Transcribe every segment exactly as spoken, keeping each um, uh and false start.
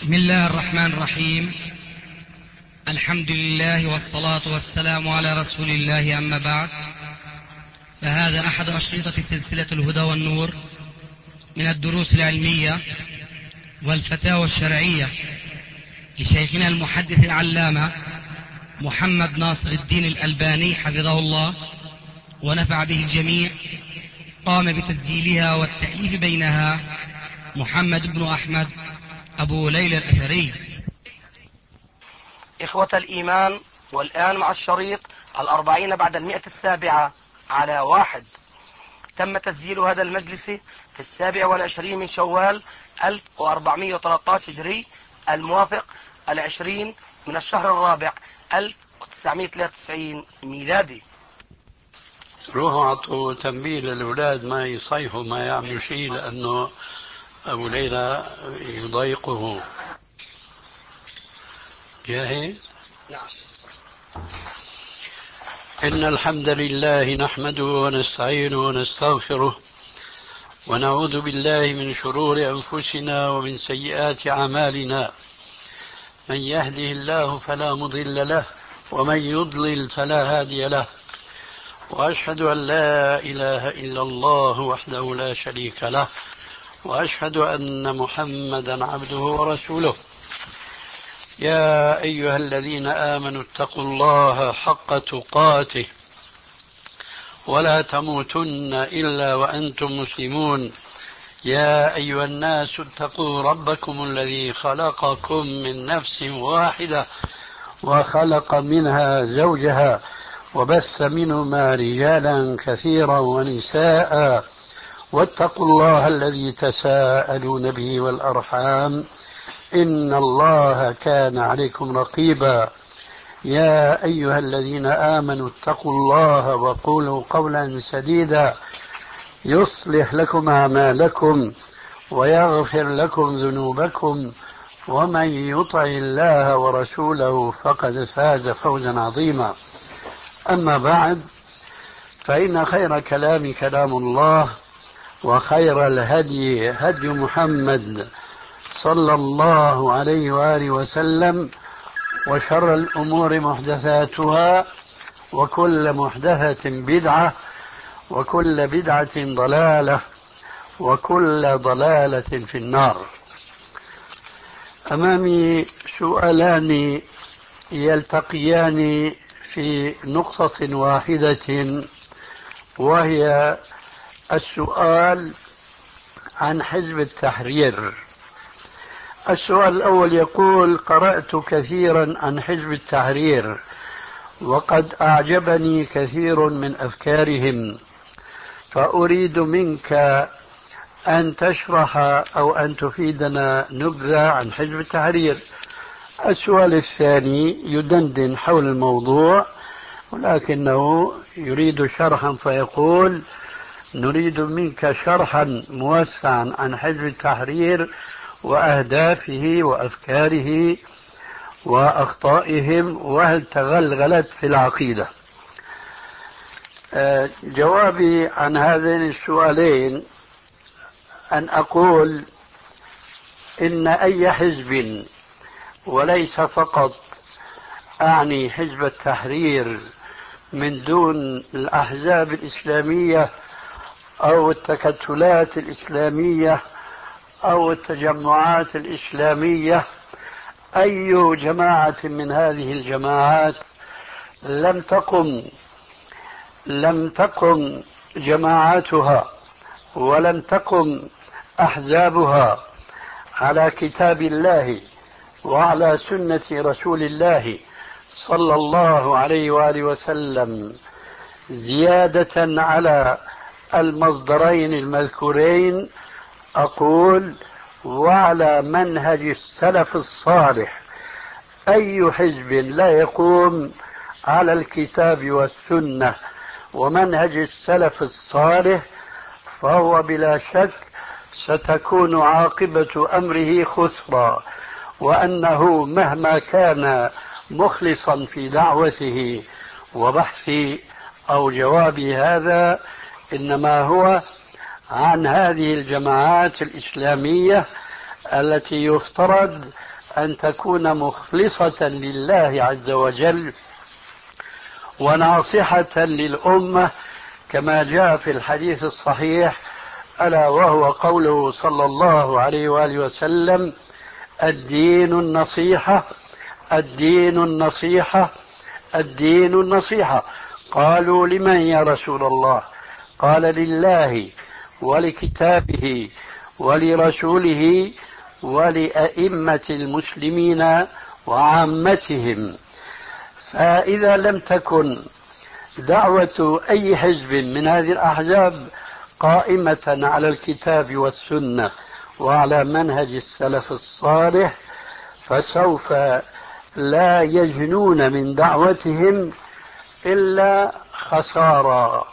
بسم الله الرحمن الرحيم. الحمد لله والصلاة والسلام على رسول الله، أما بعد، فهذا أحد أشرطة سلسلة الهدى والنور من الدروس العلمية والفتاوى الشرعية لشيخنا المحدث العلامة محمد ناصر الدين الألباني حفظه الله ونفع به الجميع. قام بتسجيلها والتأليف بينها محمد بن أحمد أبو ليلى الأثري. إخوة الإيمان، والآن مع الشريط الأربعين بعد المئة السابعة على واحد. تم تسجيل هذا المجلس في السابع والعشرين من شوال ألف وأربعمائة وثلاثة عشر هجري، الموافق العشرين من الشهر الرابع ألف وتسعمائة وثلاثة وتسعين ميلادي. روحوا عطوا تنبيه للأولاد ما يصيحوا ما يعملوا شيء، لأنه أبو ليلى يضايقه. جاهز؟ نعم. إن الحمد لله نحمده ونستعينه ونستغفره ونعوذ بالله من شرور أنفسنا ومن سيئات أعمالنا. من يهده الله فلا مضل له ومن يضلل فلا هادي له، وأشهد أن لا إله إلا الله وحده لا شريك له، وأشهد أن محمدا عبده ورسوله. يا أيها الذين آمنوا اتقوا الله حق تقاته ولا تموتن إلا وأنتم مسلمون. يا أيها الناس اتقوا ربكم الذي خلقكم من نفس واحدة وخلق منها زوجها وبث منهما رجالا كثيرا ونساء، واتقوا الله الذي تساءلون به والأرحام إن الله كان عليكم رقيبا. يا أيها الذين آمنوا اتقوا الله وقولوا قولا سديدا يصلح لكم أعمالكم ويغفر لكم ذنوبكم، ومن يطع الله ورسوله فقد فاز فوزا عظيما. أما بعد، فإن خير كلام كلام الله، وخير الهدي هدي محمد صلى الله عليه وآله وسلم، وشر الأمور محدثاتها، وكل محدثة بدعة، وكل بدعة ضلالة، وكل ضلالة في النار. أمامي سؤالان يلتقيان في نقطة واحدة، وهي السؤال عن حزب التحرير. السؤال الأول يقول: قرأت كثيرا عن حزب التحرير، وقد أعجبني كثير من أفكارهم، فأريد منك أن تشرح أو أن تفيدنا نبذة عن حزب التحرير. السؤال الثاني يدندن حول الموضوع، ولكنه يريد شرحا، فيقول: نريد منك شرحا موسعا عن حزب التحرير وأهدافه وأفكاره وأخطائهم، وهل تغلغلت في العقيدة. جوابي عن هذين السؤالين أن أقول إن أي حزب، وليس فقط أعني حزب التحرير من دون الأحزاب الإسلامية أو التكتلات الإسلامية أو التجمعات الإسلامية، أي جماعة من هذه الجماعات لم تقم لم تقم جماعاتها ولم تقم أحزابها على كتاب الله وعلى سنة رسول الله صلى الله عليه وآله وسلم، زيادة على المصدرين المذكورين، أقول وعلى منهج السلف الصالح، أي حزب لا يقوم على الكتاب والسنة ومنهج السلف الصالح فهو بلا شك ستكون عاقبة أمره خسرا، وأنه مهما كان مخلصا في دعوته وبحث أو جواب هذا، إنما هو عن هذه الجماعات الإسلامية التي يفترض أن تكون مخلصة لله عز وجل وناصحة للأمة كما جاء في الحديث الصحيح، ألا وهو قوله صلى الله عليه وآله وسلم: الدين النصيحة، الدين النصيحة، الدين النصيحة. قالوا: لمن يا رسول الله؟ قال: لله ولكتابه ولرسوله ولأئمة المسلمين وعامتهم. فإذا لم تكن دعوة أي حزب من هذه الأحزاب قائمة على الكتاب والسنة وعلى منهج السلف الصالح، فسوف لا يجنون من دعوتهم إلا خسارة.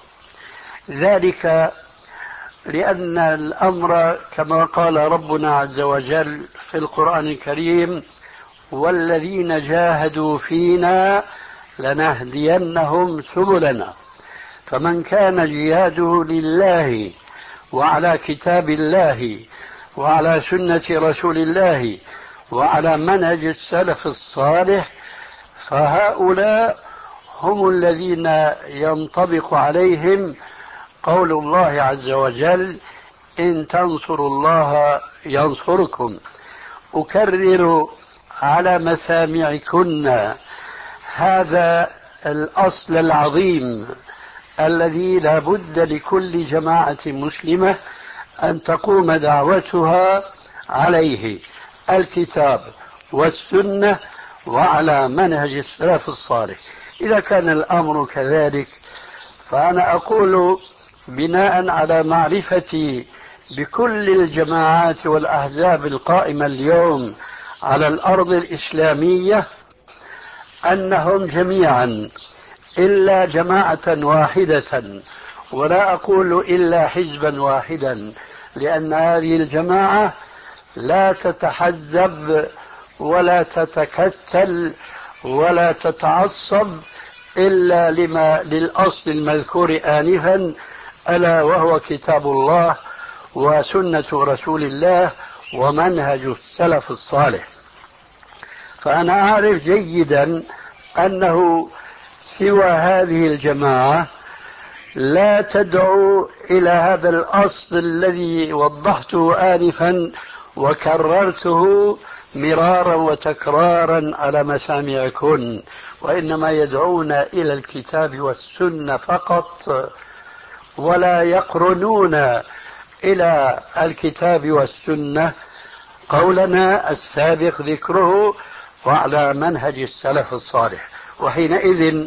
ذلك لأن الأمر كما قال ربنا عز وجل في القرآن الكريم: والذين جاهدوا فينا لنهدينهم سبلنا. فمن كان جهاده لله وعلى كتاب الله وعلى سنة رسول الله وعلى منهج السلف الصالح، فهؤلاء هم الذين ينطبق عليهم قول الله عز وجل: إن تنصروا الله ينصركم. أكرر على مسامعكن هذا الأصل العظيم الذي لا بد لكل جماعة مسلمة أن تقوم دعوتها عليه: الكتاب والسنة وعلى منهج السلف الصالح. إذا كان الأمر كذلك، فأنا أقول بناء على معرفتي بكل الجماعات والأحزاب القائمة اليوم على الأرض الإسلامية أنهم جميعا إلا جماعة واحدة، ولا أقول إلا حزبا واحدا، لأن هذه الجماعة لا تتحزب ولا تتكتل ولا تتعصب إلا لما للأصل المذكور آنفا، ألا وهو كتاب الله وسنة رسول الله ومنهج السلف الصالح. فأنا أعرف جيدا أنه سوى هذه الجماعة لا تدعو إلى هذا الأصل الذي وضحته آنفا وكررته مرارا وتكرارا على مسامعكن، وإنما يدعون إلى الكتاب والسنة فقط، ولا يقرنون إلى الكتاب والسنة قولنا السابق ذكره وعلى منهج السلف الصالح. وحينئذ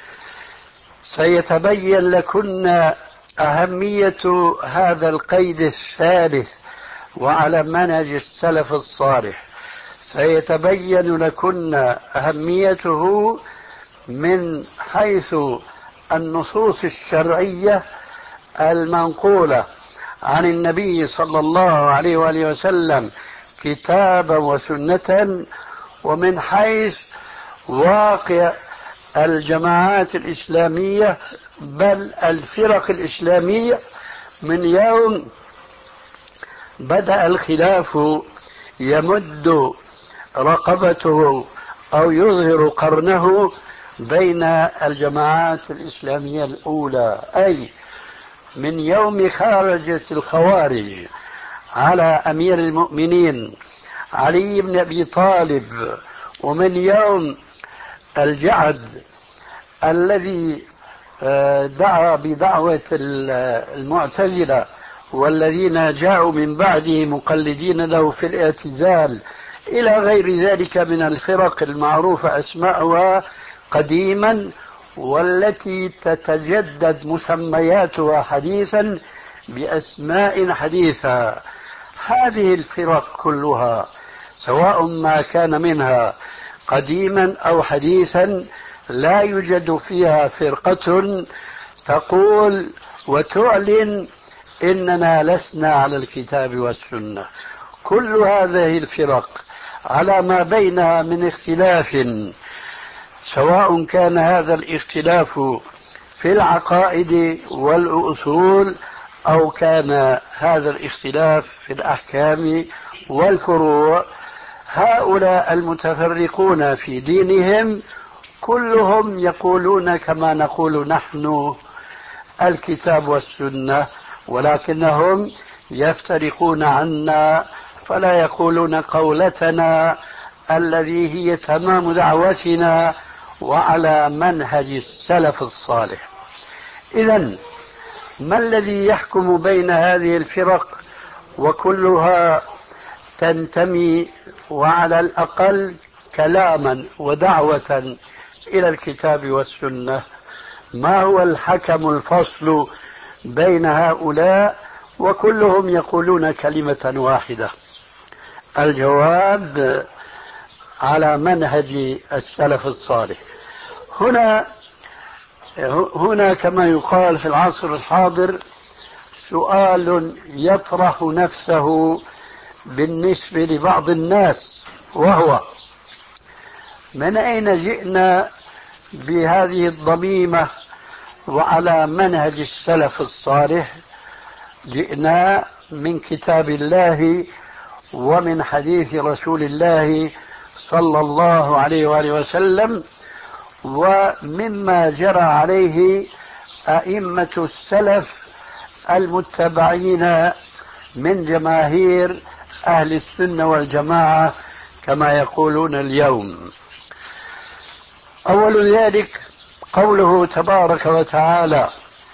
سيتبين لكن أهمية هذا القيد الثالث وعلى منهج السلف الصالح، سيتبين لكن أهميته من حيث النصوص الشرعية المنقولة عن النبي صلى الله عليه وآله وسلم كتابا وسنة، ومن حيث واقع الجماعات الإسلامية بل الفرق الإسلامية من يوم بدأ الخلاف يمد رقبته أو يظهر قرنه بين الجماعات الإسلامية الأولى، أي من يوم خرجت الخوارج على أمير المؤمنين علي بن أبي طالب، ومن يوم الجعد الذي دعا بدعوة المعتزلة والذين جاءوا من بعده مقلدين له في الاعتزال، إلى غير ذلك من الفرق المعروفة أسماءها قديما والتي تتجدد مسمياتها حديثا بأسماء حديثة. هذه الفرق كلها سواء ما كان منها قديما أو حديثا لا يوجد فيها فرقة تقول وتعلن إننا لسنا على الكتاب والسنة. كل هذه الفرق على ما بينها من اختلاف، سواء كان هذا الاختلاف في العقائد والأصول أو كان هذا الاختلاف في الأحكام والفروع، هؤلاء المتفرقون في دينهم كلهم يقولون كما نقول نحن الكتاب والسنة، ولكنهم يفترقون عنا فلا يقولون قولتنا الذي هي تمام دعوتنا وعلى منهج السلف الصالح. إذن ما الذي يحكم بين هذه الفرق وكلها تنتمي وعلى الأقل كلاما ودعوة إلى الكتاب والسنة؟ ما هو الحكم الفصل بين هؤلاء وكلهم يقولون كلمة واحدة؟ الجواب على منهج السلف الصالح. هنا هنا كما يقال في العصر الحاضر سؤال يطرح نفسه بالنسبة لبعض الناس، وهو: من أين جئنا بهذه الضميمة وعلى منهج السلف الصالح؟ جئنا من كتاب الله ومن حديث رسول الله صلى الله عليه وآله وسلم، ومما جرى عليه أئمة السلف المتبعين من جماهير أهل السنة والجماعة كما يقولون اليوم. أول ذلك قوله تبارك وتعالى: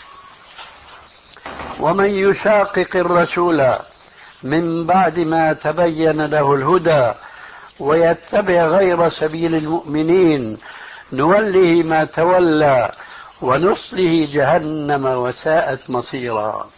ومن يشاقق الرسول من بعد ما تبين له الهدى ويتبع غير سبيل المؤمنين نوله ما تولى ونصله جهنم وساءت مصيرا.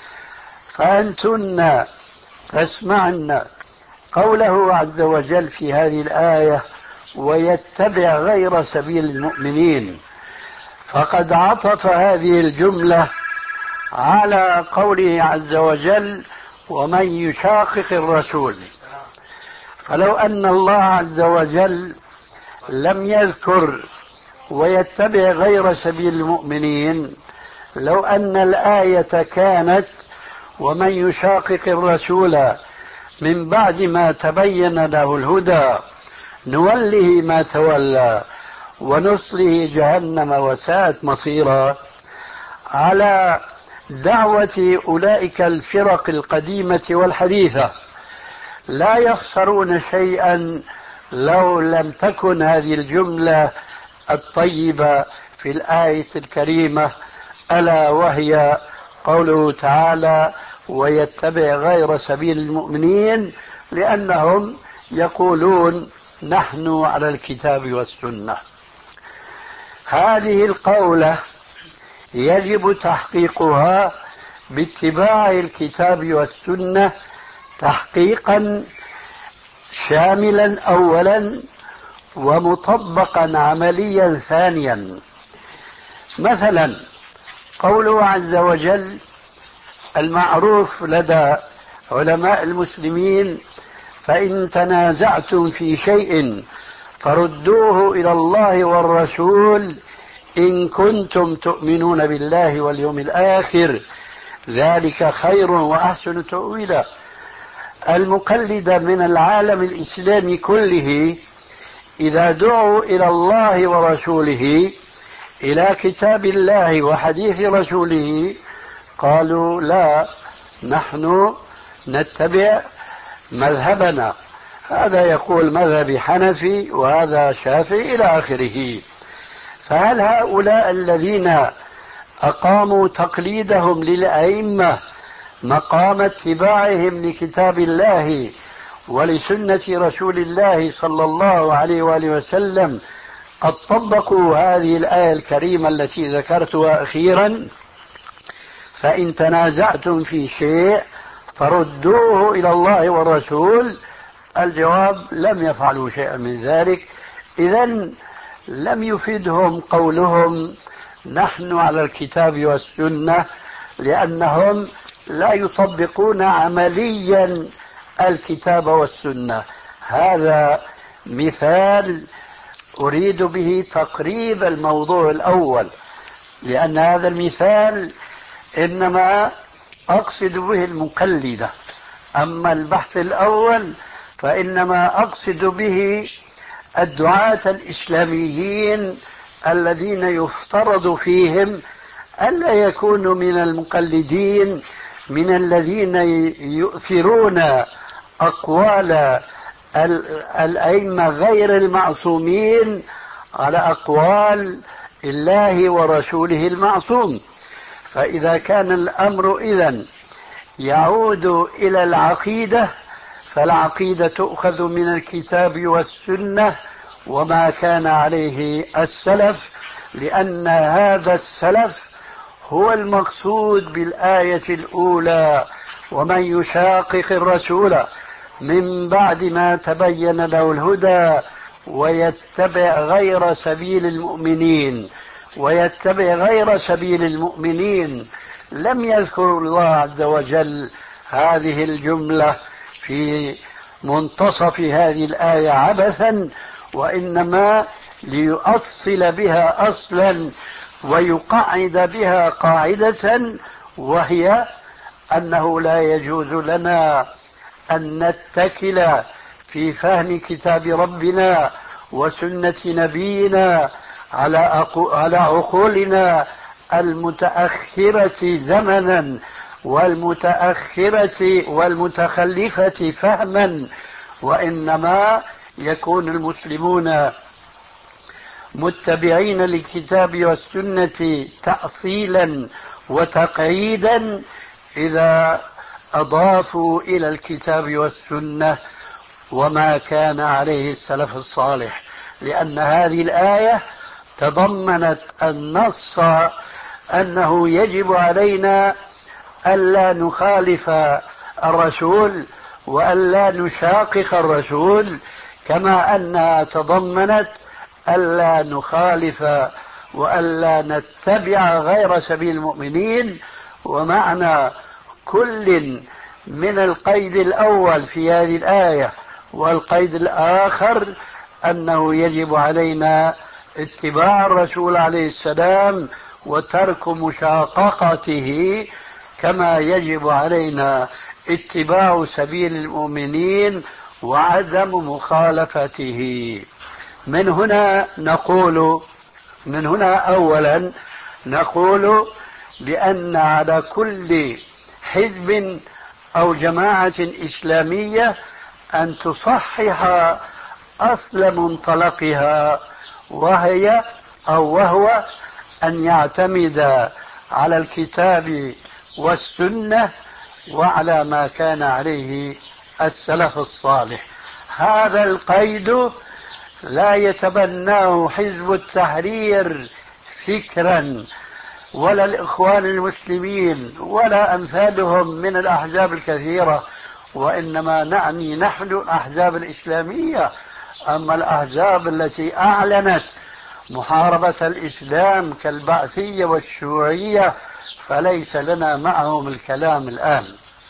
فأنتن تسمعن قوله عز وجل في هذه الآية: ويتبع غير سبيل المؤمنين، فقد عطف هذه الجملة على قوله عز وجل: ومن يشاقق الرسول. فلو أن الله عز وجل لم يذكر ويتبع غير سبيل المؤمنين، لو أن الآية كانت: ومن يشاقق الرسول من بعد ما تبين له الهدى نوله ما تولى ونصله جهنم وساءت مصيرا، على دعوة أولئك الفرق القديمة والحديثة لا يخسرون شيئا لو لم تكن هذه الجملة الطيبة في الآية الكريمة، ألا وهي قوله تعالى: ويتبع غير سبيل المؤمنين، لأنهم يقولون نحن على الكتاب والسنة. هذه القولة يجب تحقيقها باتباع الكتاب والسنة تحقيقا شاملا أولا، ومطبقا عمليا ثانيا. مثلا قوله عز وجل المعروف لدى علماء المسلمين: فإن تنازعتم في شيء فردوه إلى الله والرسول إن كنتم تؤمنون بالله واليوم الآخر ذلك خير وأحسن تأويلا. المقلد من العالم الإسلامي كله إذا دعوا إلى الله ورسوله، إلى كتاب الله وحديث رسوله، قالوا: لا، نحن نتبع مذهبنا، هذا يقول مذهب حنفي وهذا شافعي إلى آخره. فهل هؤلاء الذين أقاموا تقليدهم للأئمة مقام اتباعهم لكتاب الله ولسنة رسول الله صلى الله عليه وآله وسلم قد طبقوا هذه الآية الكريمة التي ذكرتها أخيرا: فإن تنازعتم في شيء فردوه إلى الله والرسول؟ الجواب: لم يفعلوا شيئا من ذلك. إذن لم يفيدهم قولهم نحن على الكتاب والسنة، لأنهم لا يطبقون عمليا الكتاب والسنة. هذا مثال أريد به تقريب الموضوع الأول، لأن هذا المثال إنما أقصد به المقلدة. أما البحث الأول فإنما أقصد به الدعاة الإسلاميين الذين يفترض فيهم ألا يكونوا من المقلدين، من الذين يؤثرون أقوال الأئمة غير المعصومين على أقوال الله ورسوله المعصوم. فإذا كان الأمر إذن يعود إلى العقيدة، فالعقيدة تؤخذ من الكتاب والسنة وما كان عليه السلف، لأن هذا السلف هو المقصود بالآية الأولى: ومن يشاقق الرسول من بعد ما تبين له الهدى ويتبع غير سبيل المؤمنين. ويتبع غير سبيل المؤمنين لم يذكر الله عز وجل هذه الجملة في منتصف هذه الآية عبثا، وإنما ليؤصل بها أصلا ويقعد بها قاعدة، وهي أنه لا يجوز لنا أن نتكل في فهم كتاب ربنا وسنة نبينا على على عقولنا المتأخرة زمنا والمتأخرة والمتخلفة فهما، وإنما يكون المسلمون متبعين للكتاب والسنة تأصيلا وتقعيدا إذا أضافوا إلى الكتاب والسنة وما كان عليه السلف الصالح، لأن هذه الآية تضمنت النص أنه يجب علينا ألا نخالف الرسول وألا نشاقق الرسول، كما أنها تضمنت ألا نخالف وألا نتبع غير سبيل المؤمنين. ومعنى كل من القيد الأول في هذه الآية والقيد الآخر أنه يجب علينا اتباع الرسول عليه السلام وترك مشاققته، كما يجب علينا اتباع سبيل المؤمنين وعدم مخالفته. من هنا نقول من هنا أولا نقول بأن على كل حزب أو جماعة إسلامية أن تصحح أصل منطلقها، وهي أو وهو أن يعتمد على الكتاب والسنة وعلى ما كان عليه السلف الصالح. هذا القيد لا يتبناه حزب التحرير فكرا ولا الإخوان المسلمين ولا أمثالهم من الأحزاب الكثيرة، وإنما نعني نحن الأحزاب الإسلامية. أما الأحزاب التي أعلنت محاربة الإسلام كالبعثية والشيوعية فليس لنا معهم الكلام الآن.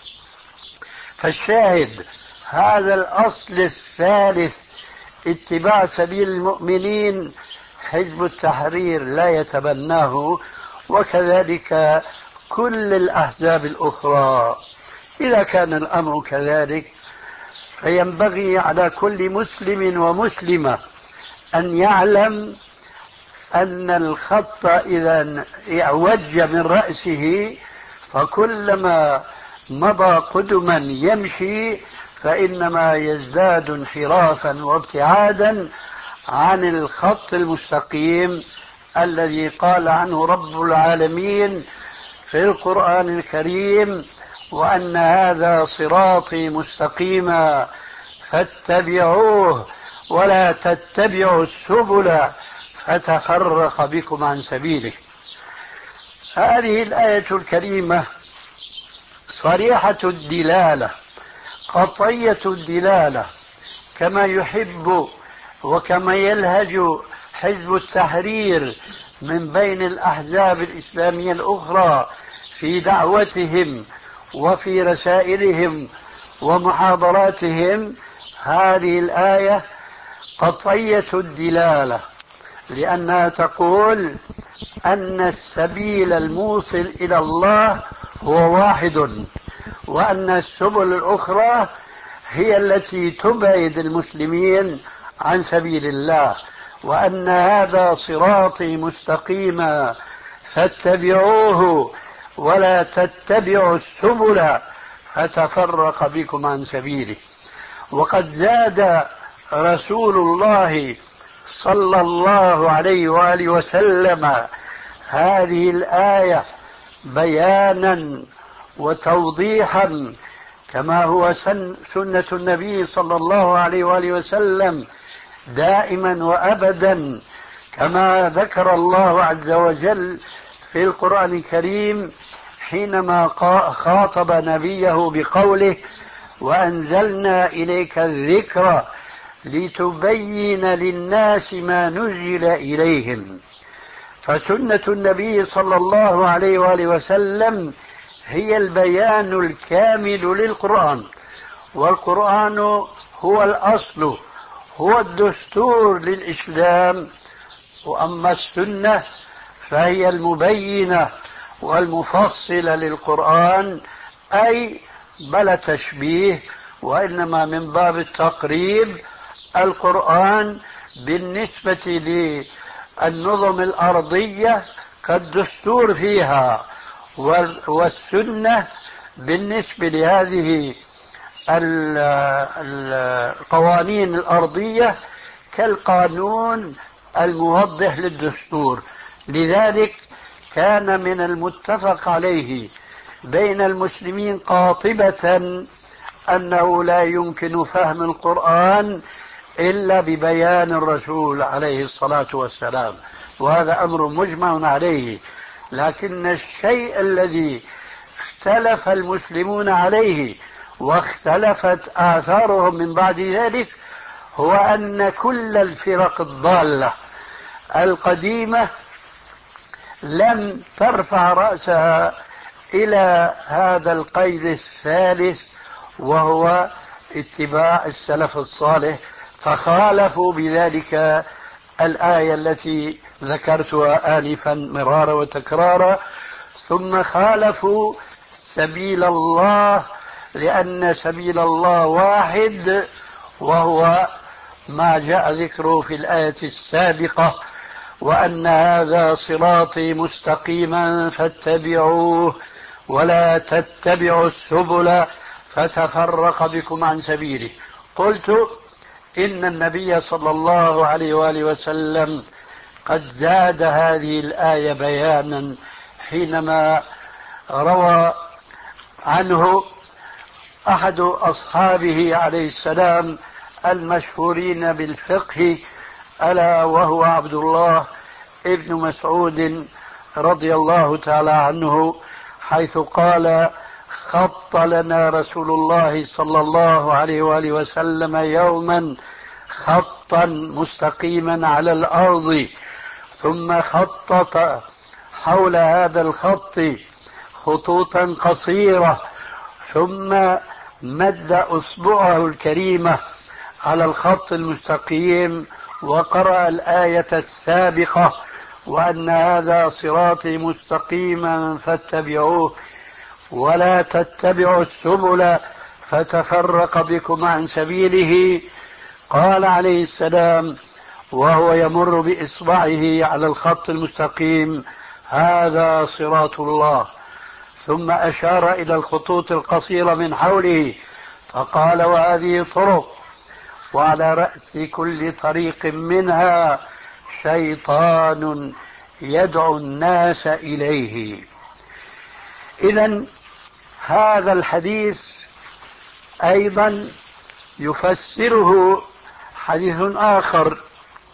فالشاهد هذا الأصل الثالث اتباع سبيل المؤمنين حزب التحرير لا يتبناه، وكذلك كل الأحزاب الأخرى. إذا كان الأمر كذلك فينبغي على كل مسلم ومسلمة أن يعلم أن الخط إذا اعوج من رأسه فكلما مضى قدما يمشي فإنما يزداد انحرافا وابتعادا عن الخط المستقيم الذي قال عنه رب العالمين في القرآن الكريم: وأن هذا صراطي مستقيما فاتبعوه ولا تتبعوا السبل فتفرق بكم عن سبيله. هذه الآية الكريمة صريحة الدلالة قطعية الدلالة، كما يحب وكما يلهج حزب التحرير من بين الأحزاب الإسلامية الأخرى في دعوتهم وفي رسائلهم ومحاضراتهم. هذه الآية قطعية الدلالة، لأنها تقول أن السبيل الموصل إلى الله هو واحد، وأن السبل الأخرى هي التي تبعد المسلمين عن سبيل الله، وأن هذا صراطي مستقيما فاتبعوه ولا تتبعوا السبل فتفرق بكم عن سبيله. وقد زاد رسول الله صلى الله عليه وآله وسلم هذه الآية بيانا وتوضيحا، كما هو سنة النبي صلى الله عليه وآله وسلم دائما وأبدا، كما ذكر الله عز وجل في القرآن الكريم حينما خاطب نبيه بقوله: وأنزلنا إليك الذكر لتبين للناس ما نزل إليهم. فسنة النبي صلى الله عليه وآله وسلم هي البيان الكامل للقرآن، والقرآن هو الأصل، هو الدستور للإسلام. وأما السنة فهي المبينة والمفصلة للقرآن، أي بلا تشبيه، وإنما من باب التقريب. القرآن بالنسبة للنظم الأرضية كالدستور فيها، والسنة بالنسبة لهذه القوانين الأرضية كالقانون الموضح للدستور. لذلك كان من المتفق عليه بين المسلمين قاطبة أنه لا يمكن فهم القرآن إلا ببيان الرسول عليه الصلاة والسلام، وهذا أمر مجمع عليه. لكن الشيء الذي اختلف المسلمون عليه واختلفت آثارهم من بعد ذلك هو أن كل الفرق الضالة القديمة لم ترفع رأسها إلى هذا القيد الثالث، وهو اتباع السلف الصالح، فخالفوا بذلك الآية التي ذكرتها آنفا مرارا وتكرارا. ثم خالفوا سبيل الله، لأن سبيل الله واحد، وهو ما جاء ذكره في الآية السابقة: وأن هذا صراطي مستقيما فاتبعوه ولا تتبعوا السبل فتفرق بكم عن سبيله. قلت إن النبي صلى الله عليه وآله وسلم قد زاد هذه الآية بيانا حينما روى عنه أحد أصحابه عليه السلام المشهورين بالفقه، ألا وهو عبد الله ابن مسعود رضي الله تعالى عنه، حيث قال: خط لنا رسول الله صلى الله عليه وآله وسلم يوما خطا مستقيما على الأرض، ثم خطط حول هذا الخط خطوطا قصيرة، ثم مد أصبعه الكريمة على الخط المستقيم وقرأ الآية السابقة: وأن هذا صراطي مستقيما فاتبعوه ولا تتبعوا السبل فتفرق بكم عن سبيله. قال عليه السلام وهو يمر بإصبعه على الخط المستقيم: هذا صراط الله. ثم أشار إلى الخطوط القصيرة من حوله فقال: وهذه طرق، وعلى رأس كل طريق منها شيطان يدعو الناس إليه. إذن هذا الحديث أيضا يفسره حديث آخر،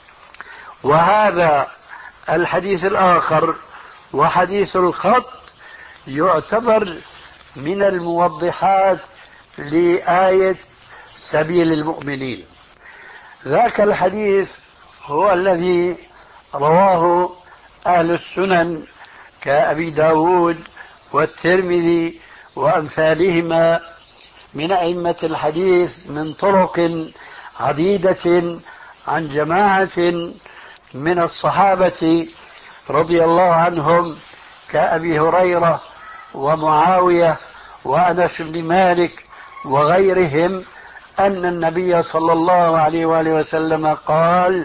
وهذا الحديث الآخر وحديث الخط يعتبر من الموضحات لآية سبيل المؤمنين. ذاك الحديث هو الذي رواه أهل السنن كأبي داود والترمذي وأمثالهما من أئمة الحديث من طرق عديدة عن جماعة من الصحابة رضي الله عنهم كأبي هريرة ومعاوية وأنس بن مالك وغيرهم أن النبي صلى الله عليه وآله وسلم قال: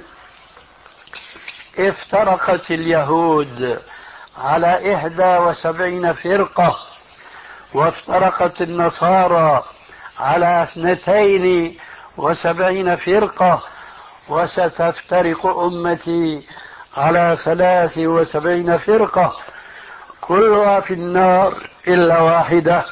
افترقت اليهود على إحدى وسبعين فرقة، وافترقت النصارى على اثنتين وسبعين فرقة، وستفترق أمتي على ثلاث وسبعين فرقة، كلها في النار إلا واحدة.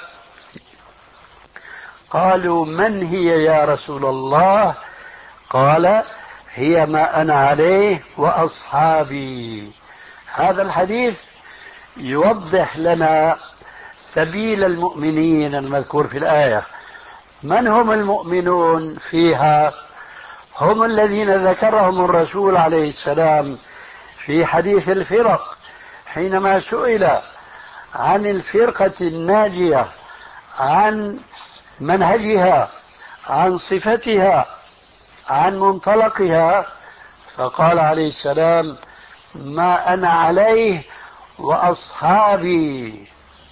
قالوا: من هي يا رسول الله؟ قال: هي ما أنا عليه وأصحابي. هذا الحديث يوضح لنا سبيل المؤمنين المذكور في الآية. من هم المؤمنون فيها؟ هم الذين ذكرهم الرسول عليه السلام في حديث الفرق، حينما سئل عن الفرقة الناجية، عن منهجها، عن صفتها، عن منطلقها، فقال عليه السلام: ما أنا عليه وأصحابي.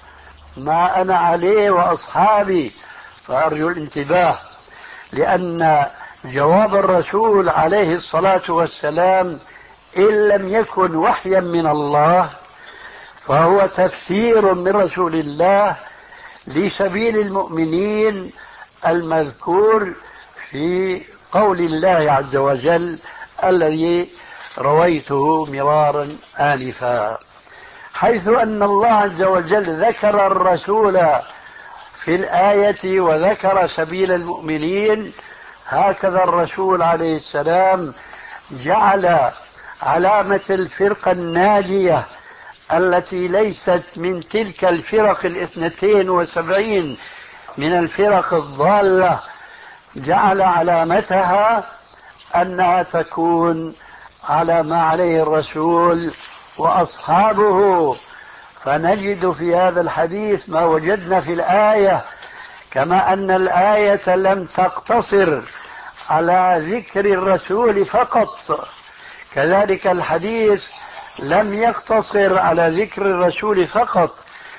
ما أنا عليه وأصحابي. فأرجو الانتباه، لأن جواب الرسول عليه الصلاة والسلام إن لم يكن وحيا من الله فهو تفسير من رسول الله لسبيل المؤمنين المذكور في قول الله عز وجل الذي رويته مرارا آنفا، حيث أن الله عز وجل ذكر الرسول في الآية وذكر سبيل المؤمنين. هكذا الرسول عليه السلام جعل علامة الفرقة الناجية التي ليست من تلك الفرق الاثنتين وسبعين من الفرق الضالة، جعل علامتها أنها تكون على ما عليه الرسول وأصحابه. فنجد في هذا الحديث ما وجدنا في الآية، كما أن الآية لم تقتصر على ذكر الرسول فقط، كذلك الحديث لم يقتصر على ذكر الرسول فقط،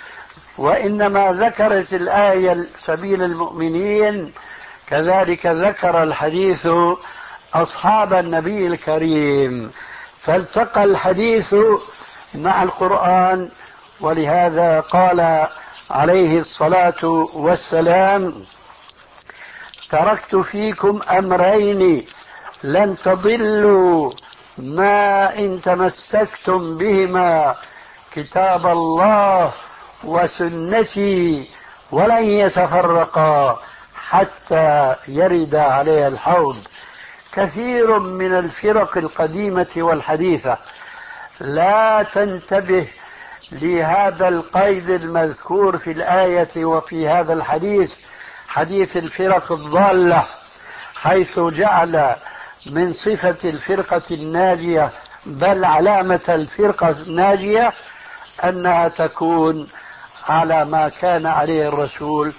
وإنما ذكرت الآية سبيل المؤمنين، كذلك ذكر الحديث أصحاب النبي الكريم، فالتقى الحديث مع القرآن. ولهذا قال عليه الصلاة والسلام: تركت فيكم أمرين لن تضلوا ما إن تمسكتم بهما، كتاب الله وسنتي، ولن يتفرقا حتى يرد عليها الحوض. كثير من الفرق القديمة والحديثة لا تنتبه لهذا القيد المذكور في الآية وفي هذا الحديث، حديث الفرق الضالة، حيث جعل من صفة الفرقة الناجية بل علامة الفرقة الناجية أنها تكون على ما كان عليه الرسول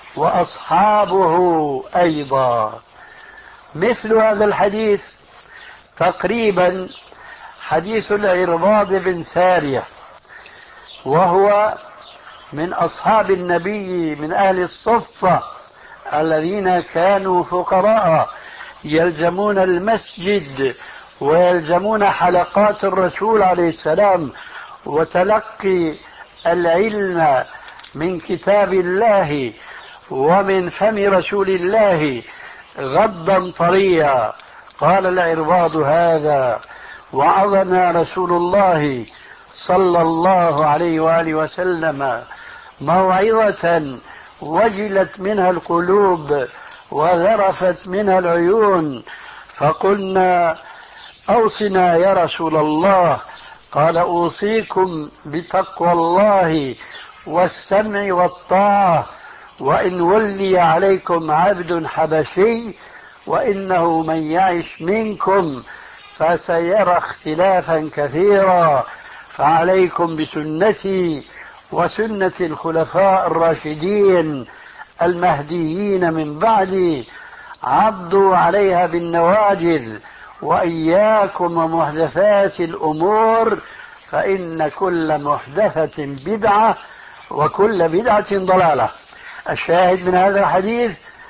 وأصحابه أيضا. مثل هذا الحديث تقريبا حديث العرباض بن سارية، وهو من أصحاب النبي من أهل الصفة الذين كانوا فقراء يلزمون المسجد ويلزمون حلقات الرسول عليه السلام وتلقي العلم من كتاب الله ومن فم رسول الله غضا طريا. قال العرباض: هذا وعظنا رسول الله صلى الله عليه وآله وسلم موعظة وجلت منها القلوب وذرفت منها العيون، فقلنا: أوصنا يا رسول الله. قال: أوصيكم بتقوى الله والسمع والطاعة، وإن ولي عليكم عبد حبشي وإنه من يعش منكم فسيرى اختلافا كثيرا، فعليكم بسنتي وسنة الخلفاء الراشدين المهديين من بعدي، عضوا عليها بالنواجذ، وإياكم ومحدثات الأمور، فإن كل محدثة بدعة وكل بدعة ضلالة. الشاهد من هذا الحديث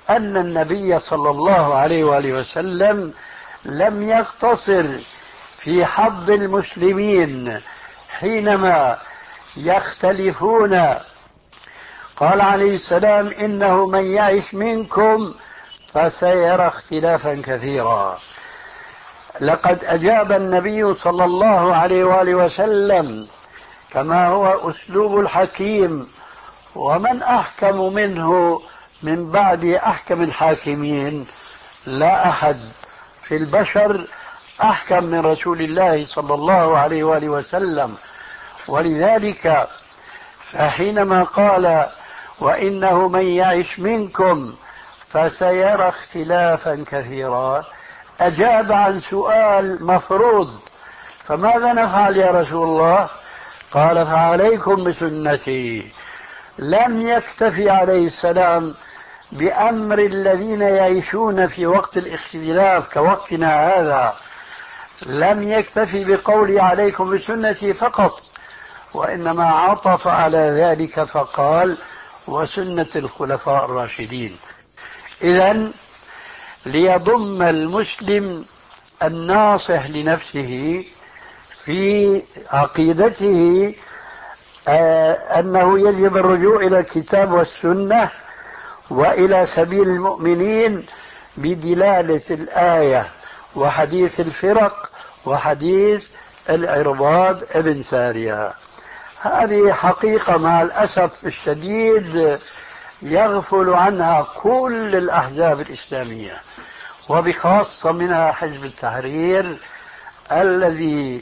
أن النبي صلى الله عليه وآله وسلم لم يقتصر في حظ المسلمين حينما يختلفون. قال عليه السلام: إنه من يعش منكم فسيرى اختلافا كثيرا. لقد أجاب النبي صلى الله عليه وآله وسلم كما هو أسلوب الحكيم، ومن أحكم منه من بعد أحكم الحاكمين؟ لا أحد في البشر أحكم من رسول الله صلى الله عليه وآله وسلم. ولذلك فحينما قال: وإنه من يعش منكم فسيرى اختلافا كثيرا، أجاب عن سؤال مفروض: فماذا نفعل يا رسول الله؟ قال: فعليكم بسنتي. لم يكتفي عليه السلام بأمر الذين يعيشون في وقت الاختلاف كوقتنا هذا، لم يكتفي بقول عليكم بسنتي فقط، وإنما عطف على ذلك فقال: وسنة الخلفاء الراشدين. إذن ليضم المسلم الناصح لنفسه في عقيدته آه أنه يجب الرجوع إلى الكتاب والسنة وإلى سبيل المؤمنين بدلالة الآية وحديث الفرق وحديث العرباض ابن سارية. هذه حقيقة مع الأسف الشديد يغفل عنها كل الأحزاب الإسلامية، وبخاصة منها حزب التحرير الذي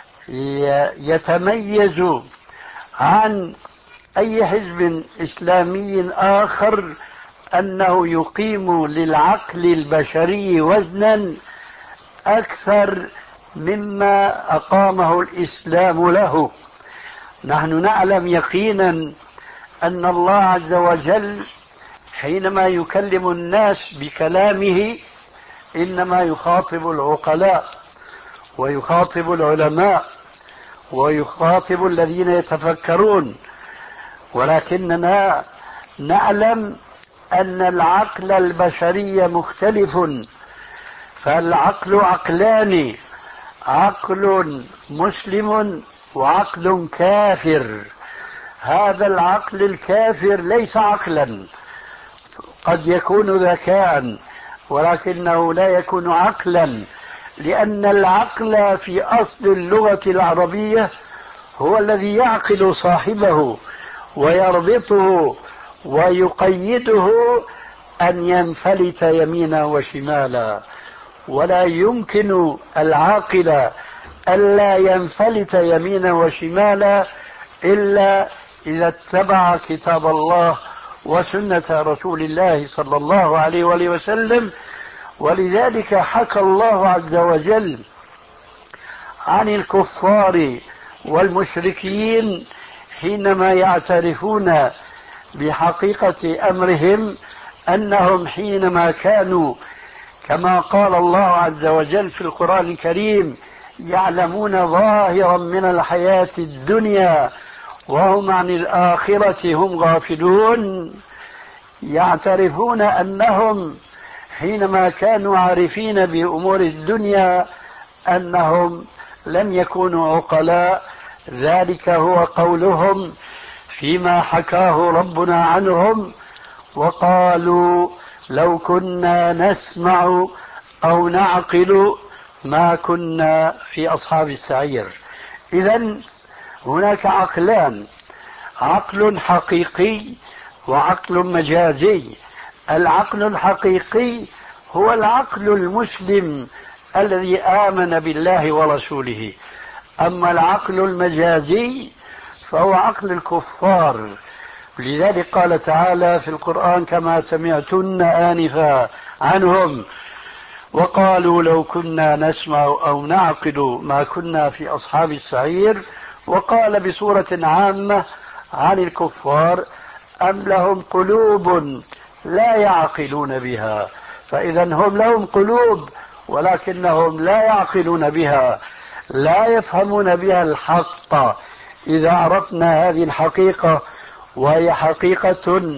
يتميز عن أي حزب إسلامي آخر أنه يقيم للعقل البشري وزنا أكثر مما أقامه الإسلام له. نحن نعلم يقينا أن الله عز وجل حينما يكلم الناس بكلامه إنما يخاطب العقلاء ويخاطب العلماء ويخاطب الذين يتفكرون، ولكننا نعلم أن العقل البشري مختلف. فالعقل عقلان: عقل مسلم وعقل كافر. هذا العقل الكافر ليس عقلا، قد يكون ذكاء ولكنه لا يكون عقلا، لأن العقل في أصل اللغة العربية هو الذي يعقل صاحبه ويربطه ويقيده أن ينفلت يمينا وشمالا، ولا يمكن العاقل ألا ينفلت يمينا وشمالا إلا إذا اتبع كتاب الله وسنة رسول الله صلى الله عليه وآله وسلم. ولذلك حكى الله عز وجل عن الكفار والمشركين حينما يعترفون بحقيقة أمرهم أنهم حينما كانوا كما قال الله عز وجل في القرآن الكريم يعلمون ظاهرا من الحياة الدنيا وهم عن الآخرة هم غافلون، يعترفون أنهم حينما كانوا عارفين بأمور الدنيا أنهم لم يكونوا عقلاء. ذلك هو قولهم فيما حكاه ربنا عنهم: وقالوا لو كنا نسمع أو نعقل ما كنا في أصحاب السعير. إذن هناك عقلان: عقل حقيقي وعقل مجازي. العقل الحقيقي هو العقل المسلم الذي آمن بالله ورسوله، أما العقل المجازي فهو عقل الكفار. لذلك قال تعالى في القرآن كما سمعتن آنفا عنهم: وقالوا لو كنا نسمع أو نعقل ما كنا في أصحاب السعير. وقال بصورة عامة عن الكفار: أم لهم قلوب لا يعقلون بها. فإذا هم لهم قلوب ولكنهم لا يعقلون بها، لا يفهمون بها الحق. إذا عرفنا هذه الحقيقة، وهي حقيقة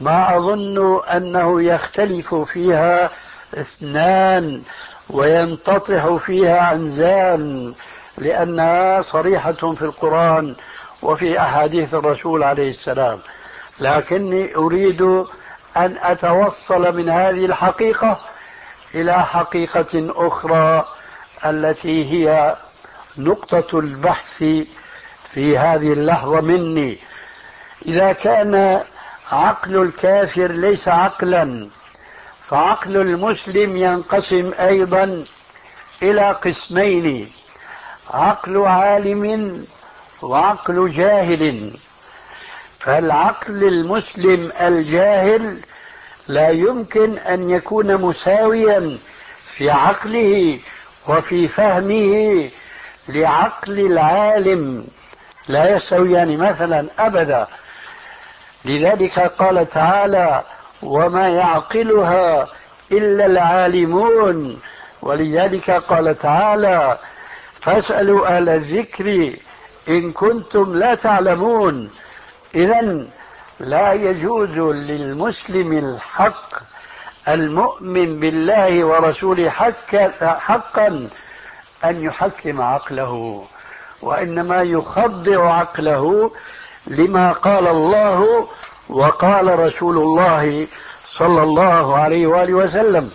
ما أظن أنه يختلف فيها اثنان وينتطح فيها عنزان، لأنها صريحة في القرآن وفي أحاديث الرسول عليه السلام. لكني أريد أن أتوصل من هذه الحقيقة إلى حقيقة أخرى التي هي نقطة البحث في هذه اللحظة مني. إذا كان عقل الكافر ليس عقلا، فعقل المسلم ينقسم أيضا إلى قسمين: عقل عالم وعقل جاهل. فالعقل المسلم الجاهل لا يمكن أن يكون مساويا في عقله وفي فهمه لعقل العالم، لا يستويان مثلا أبدا. لذلك قال تعالى: وما يعقلها إلا العالمون. ولذلك قال تعالى: فاسألوا أهل الذكر إن كنتم لا تعلمون. إذن لا يجوز للمسلم الحق المؤمن بالله ورسوله حقا أن يحكم عقله، وإنما يخضع عقله لما قال الله وقال رسول الله صلى الله عليه وآله وسلم.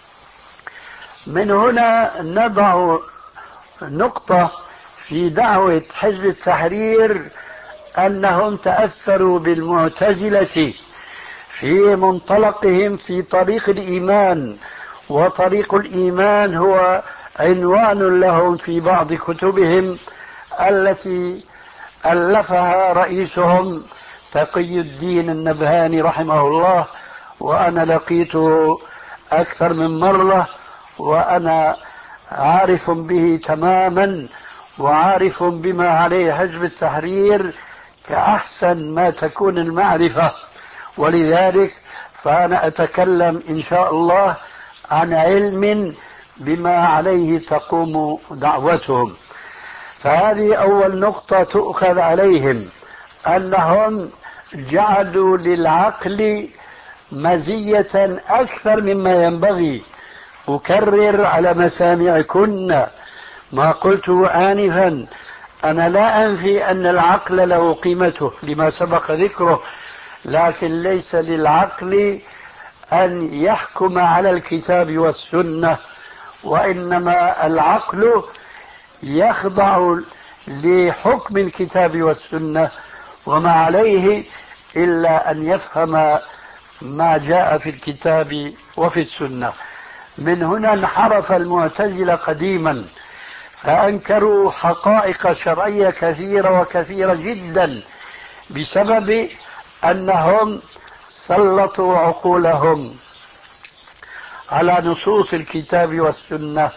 من هنا نضع نقطة في دعوة حزب التحرير أنهم تأثروا بالمعتزلة في منطلقهم في طريق الإيمان، وطريق الإيمان هو عنوان لهم في بعض كتبهم التي ألفها رئيسهم تقي الدين النبهاني رحمه الله، وأنا لقيته أكثر من مرة، وأنا عارف به تماما وعارف بما عليه حزب التحرير كأحسن ما تكون المعرفة. ولذلك فأنا أتكلم إن شاء الله عن علم بما عليه تقوم دعوتهم. فهذه أول نقطة تؤخذ عليهم، أنهم جعلوا للعقل مزية أكثر مما ينبغي. أكرر على مسامعكن ما قلته آنفا: أنا لا أنفي أن العقل له قيمته لما سبق ذكره، لكن ليس للعقل أن يحكم على الكتاب والسنة، وإنما العقل يخضع لحكم الكتاب والسنة وما عليه، إلا أن يفهم ما جاء في الكتاب وفي السنة. من هنا انحرف المعتزلة قديما، فأنكروا حقائق شرعية كثيرة وكثيرة جدا بسبب أنهم سلطوا عقولهم على نصوص الكتاب والسنة،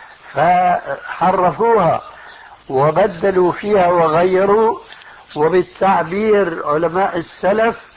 فحرفوها وبدلوا فيها وغيروا. وبالتعبير علماء السلف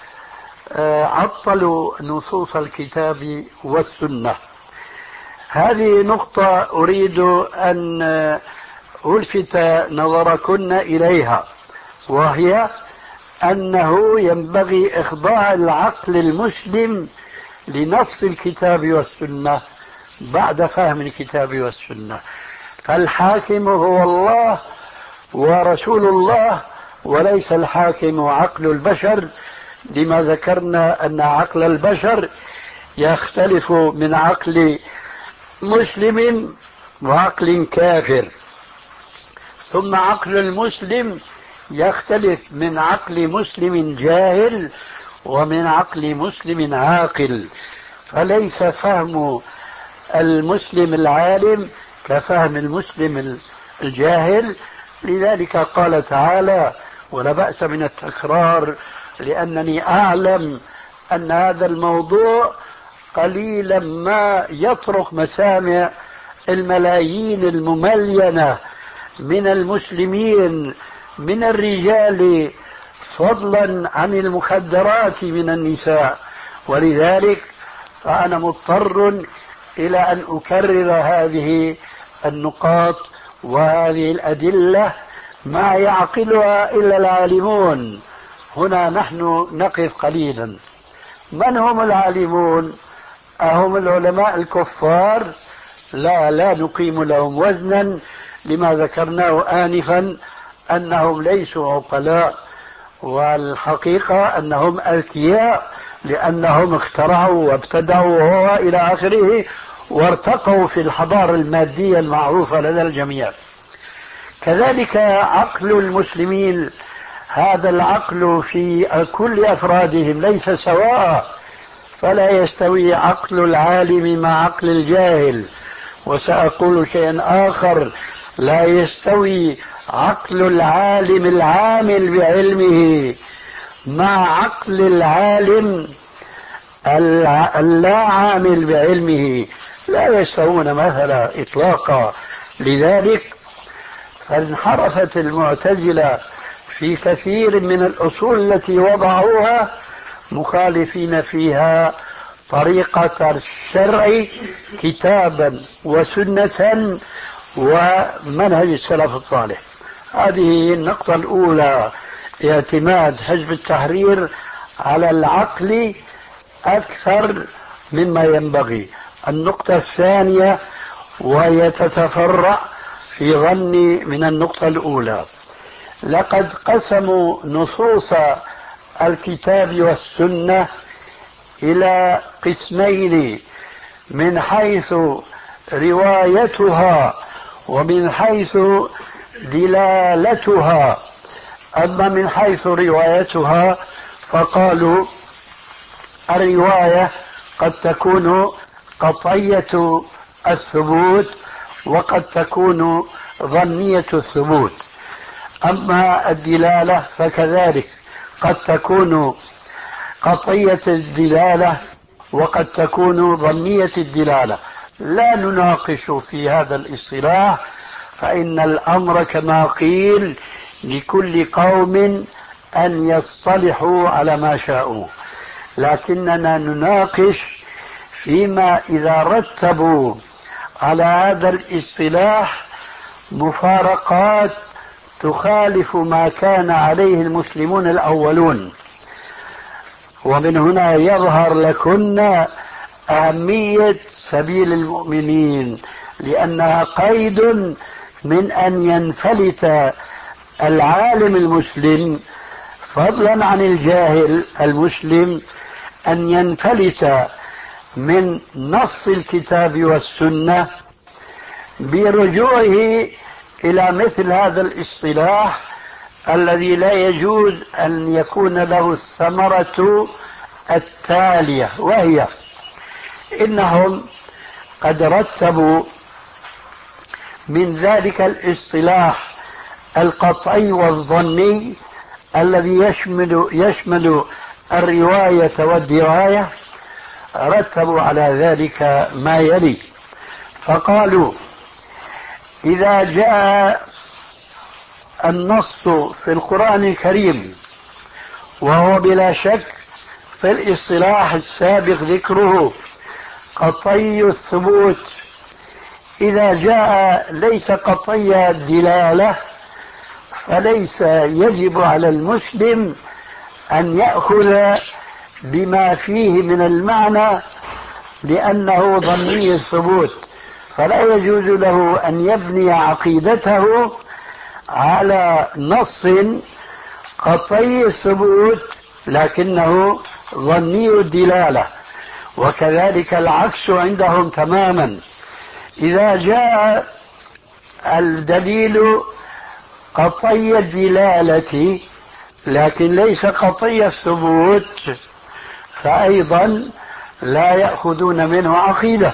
عطلوا نصوص الكتاب والسنة. هذه نقطة أريد أن ألفت نظركن إليها، وهي أنه ينبغي إخضاع العقل المسلم لنص الكتاب والسنة بعد فهم الكتاب والسنة. فالحاكم هو الله ورسول الله، وليس الحاكم عقل البشر، لما ذكرنا أن عقل البشر يختلف من عقل مسلم وعقل كافر، ثم عقل المسلم يختلف من عقل مسلم جاهل ومن عقل مسلم عاقل. فليس فهم المسلم العالم كفهم المسلم الجاهل. لذلك قال تعالى، ولا بأس من التكرار لأنني أعلم أن هذا الموضوع قليلا ما يطرق مسامع الملايين المملينة من المسلمين من الرجال، فضلا عن المخدرات من النساء. ولذلك فأنا مضطر إلى أن أكرر هذه النقاط وهذه الأدلة ما يعقلها إلا العالمون. هنا نحن نقف قليلا. من هم العالمون؟ أهم العلماء الكفار؟ لا لا نقيم لهم وزنا لما ذكرناه آنفا أنهم ليسوا عقلاء، والحقيقة أنهم أذكياء لأنهم اخترعوا وابتدعوا وإلى آخره، وارتقوا في الحضارة المادية المعروفة لدى الجميع. كذلك عقل المسلمين، هذا العقل في كل أفرادهم ليس سواء، فلا يستوي عقل العالم مع عقل الجاهل. وسأقول شيئا آخر، لا يستوي عقل العالم العامل بعلمه مع عقل العالم اللا عامل بعلمه، لا يستوون مثلا إطلاقا. لذلك فانحرفت المعتزلة في كثير من الأصول التي وضعوها، مخالفين فيها طريقة الشرع كتابا وسنة ومنهج السلف الصالح. هذه النقطة الأولى، اعتماد حزب التحرير على العقل أكثر مما ينبغي. النقطة الثانية، وهي تتفرع في ظني من النقطة الأولى، لقد قسموا نصوص الكتاب والسنة إلى قسمين، من حيث روايتها ومن حيث دلالتها. أما من حيث روايتها فقالوا الرواية قد تكون قطعية الثبوت وقد تكون ظنية الثبوت. أما الدلالة فكذلك قد تكون قطعية الدلالة وقد تكون ظنية الدلالة. لا نناقش في هذا الاصطلاح، فإن الأمر كما قيل لكل قوم أن يصطلحوا على ما شاءوا، لكننا نناقش فيما إذا رتبوا على هذا الاصطلاح مفارقات تخالف ما كان عليه المسلمون الأولون. ومن هنا يظهر لكن أهمية سبيل المؤمنين، لأنها قيد من أن ينفلت العالم المسلم فضلا عن الجاهل المسلم، أن ينفلت من نص الكتاب والسنة برجوعه إلى مثل هذا الاصطلاح الذي لا يجوز أن يكون له الثمرة التالية، وهي إنهم قد رتبوا من ذلك الاصطلاح القطعي والظني الذي يشمل يشمل الرواية والدراية، رتبوا على ذلك ما يلي. فقالوا إذا جاء النص في القرآن الكريم، وهو بلا شك في الاصطلاح السابق ذكره قطعي الثبوت، إذا جاء ليس قطعي الدلالة فليس يجب على المسلم أن يأخذ بما فيه من المعنى لأنه ظني الثبوت، فلا يجوز له أن يبني عقيدته على نص قطعي الثبوت لكنه ظني الدلالة. وكذلك العكس عندهم تماما، إذا جاء الدليل قطعي الدلالة لكن ليس قطعي الثبوت فأيضا لا يأخذون منه عقيدة.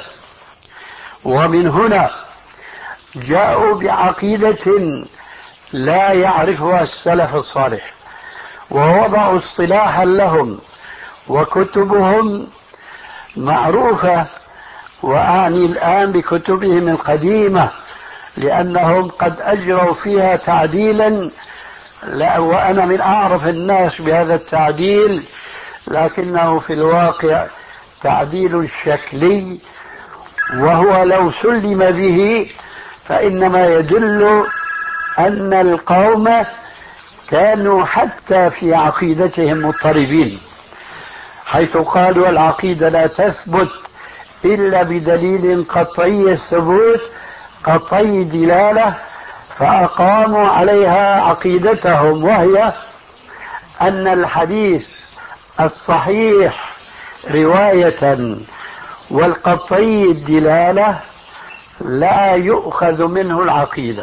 ومن هنا جاءوا بعقيدة لا يعرفها السلف الصالح، ووضعوا اصطلاحا لهم، وكتبهم معروفة، وأعني الآن بكتبهم القديمة لأنهم قد أجروا فيها تعديلا، لا وأنا من أعرف الناس بهذا التعديل، لكنه في الواقع تعديل شكلي، وهو لو سلم به فإنما يدل أن القوم كانوا حتى في عقيدتهم مضطربين. حيث قالوا العقيدة لا تثبت إلا بدليل قطعي الثبوت قطعي دلالة، فأقاموا عليها عقيدتهم، وهي أن الحديث الصحيح رواية والقطعي الدلالة لا يؤخذ منه العقيدة.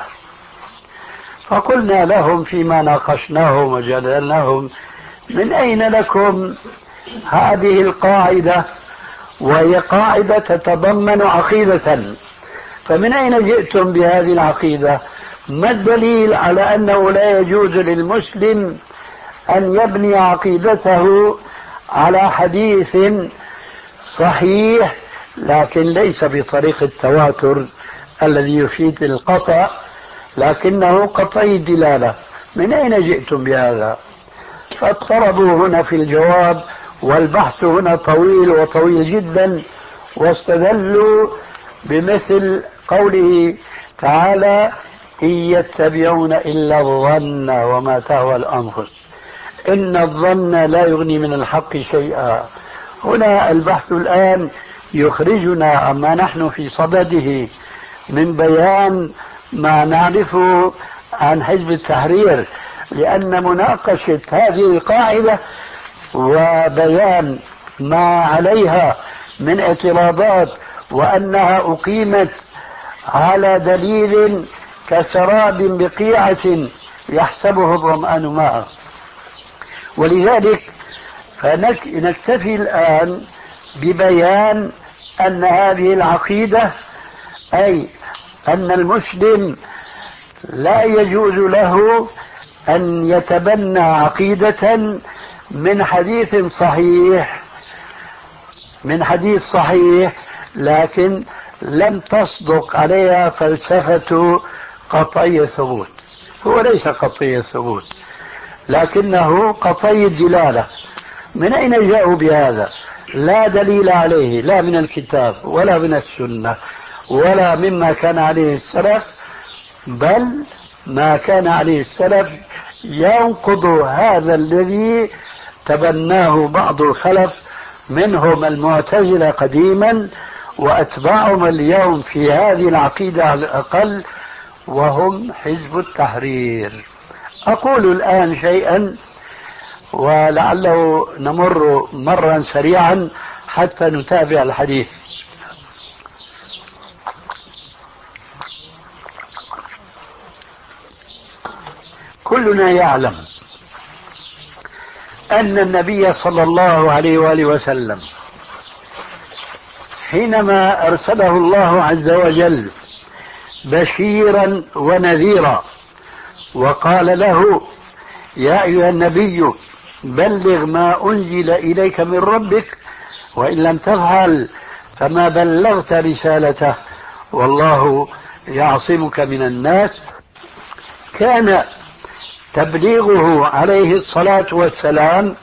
فقلنا لهم فيما ناقشناهم وجدلناهم: من أين لكم هذه القاعدة؟ وهي قاعدة تتضمن عقيدة، فمن أين جئتم بهذه العقيدة؟ ما الدليل على أنه لا يجوز للمسلم أن يبني عقيدته على حديث صحيح لكن ليس بطريق التواتر الذي يفيد القطع، لكنه قطعي الدلالة؟ من أين جئتم بهذا؟ فاضطربوا هنا في الجواب، والبحث هنا طويل وطويل جدا، واستدلوا بمثل قوله تعالى: إن يتبعون إلا الظن وما تهوى الأنفس إن الظن لا يغني من الحق شيئا. هنا البحث الآن يخرجنا عما نحن في صدده من بيان ما نعرفه عن حزب التحرير، لأن مناقشة هذه القاعدة وبيان ما عليها من اعتراضات وأنها أقيمت على دليل كسراب بقيعة يحسبه الظمآن ماء. ولذلك فنكتفي الآن ببيان أن هذه العقيدة، أي أن المسلم لا يجوز له أن يتبنى عقيدة من حديث صحيح من حديث صحيح لكن لم تصدق عليها فلسفة قطعي الثبوت. هو ليس قطعي الثبوت لكنه قطعي الدلالة. من أين جاءوا بهذا؟ لا دليل عليه، لا من الكتاب ولا من السنة ولا مما كان عليه السلف، بل ما كان عليه السلف ينقض هذا الذي تبناه بعض الخلف، منهم المعتزلة قديما وأتباعهم اليوم في هذه العقيدة على الأقل، وهم حزب التحرير. أقول الآن شيئا ولعله نمر مرا سريعا حتى نتابع الحديث. كلنا يعلم أن النبي صلى الله عليه وآله وسلم حينما أرسله الله عز وجل بشيرا ونذيرا وقال له: يا أيها النبي بلغ ما أنزل إليك من ربك وإن لم تفعل فما بلغت رسالته والله يعصمك من الناس، كان تبليغه عليه الصلاة والسلام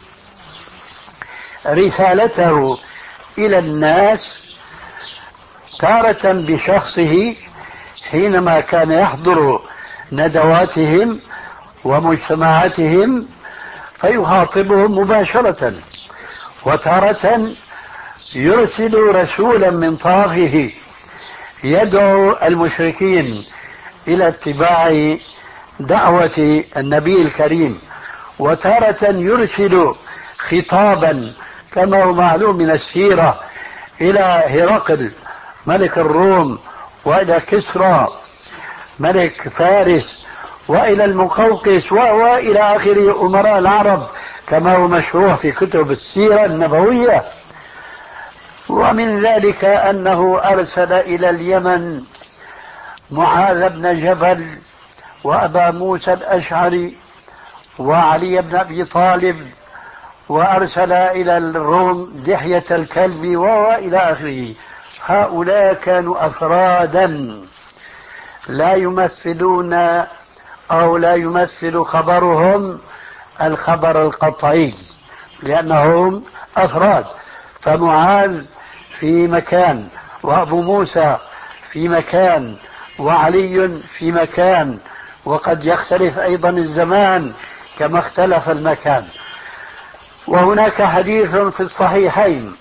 رسالته إلى الناس تارة بشخصه حينما كان يحضر ندواتهم ومجتمعاتهم فيخاطبهم مباشرة، وتارة يرسل رسولا من طرفه يدعو المشركين إلى اتباع دعوة النبي الكريم، وتارة يرسل خطابا كما هو معلوم من السيرة إلى هرقل ملك الروم، وإلى كسرى ملك فارس، وإلى المقوقس وإلى آخر أمراء العرب كما هو مشروع في كتب السيرة النبوية. ومن ذلك أنه أرسل إلى اليمن معاذ بن جبل وأبا موسى الأشعري وعلي بن أبي طالب، وأرسل إلى الروم دحية الكلب وإلى آخره. هؤلاء كانوا أفرادا لا يمثلون أو لا يمثل خبرهم الخبر القطعي لأنهم أفراد، فمعاذ في مكان وأبو موسى في مكان وعلي في مكان، وقد يختلف أيضا الزمان كما اختلف المكان. وهناك حديث في الصحيحين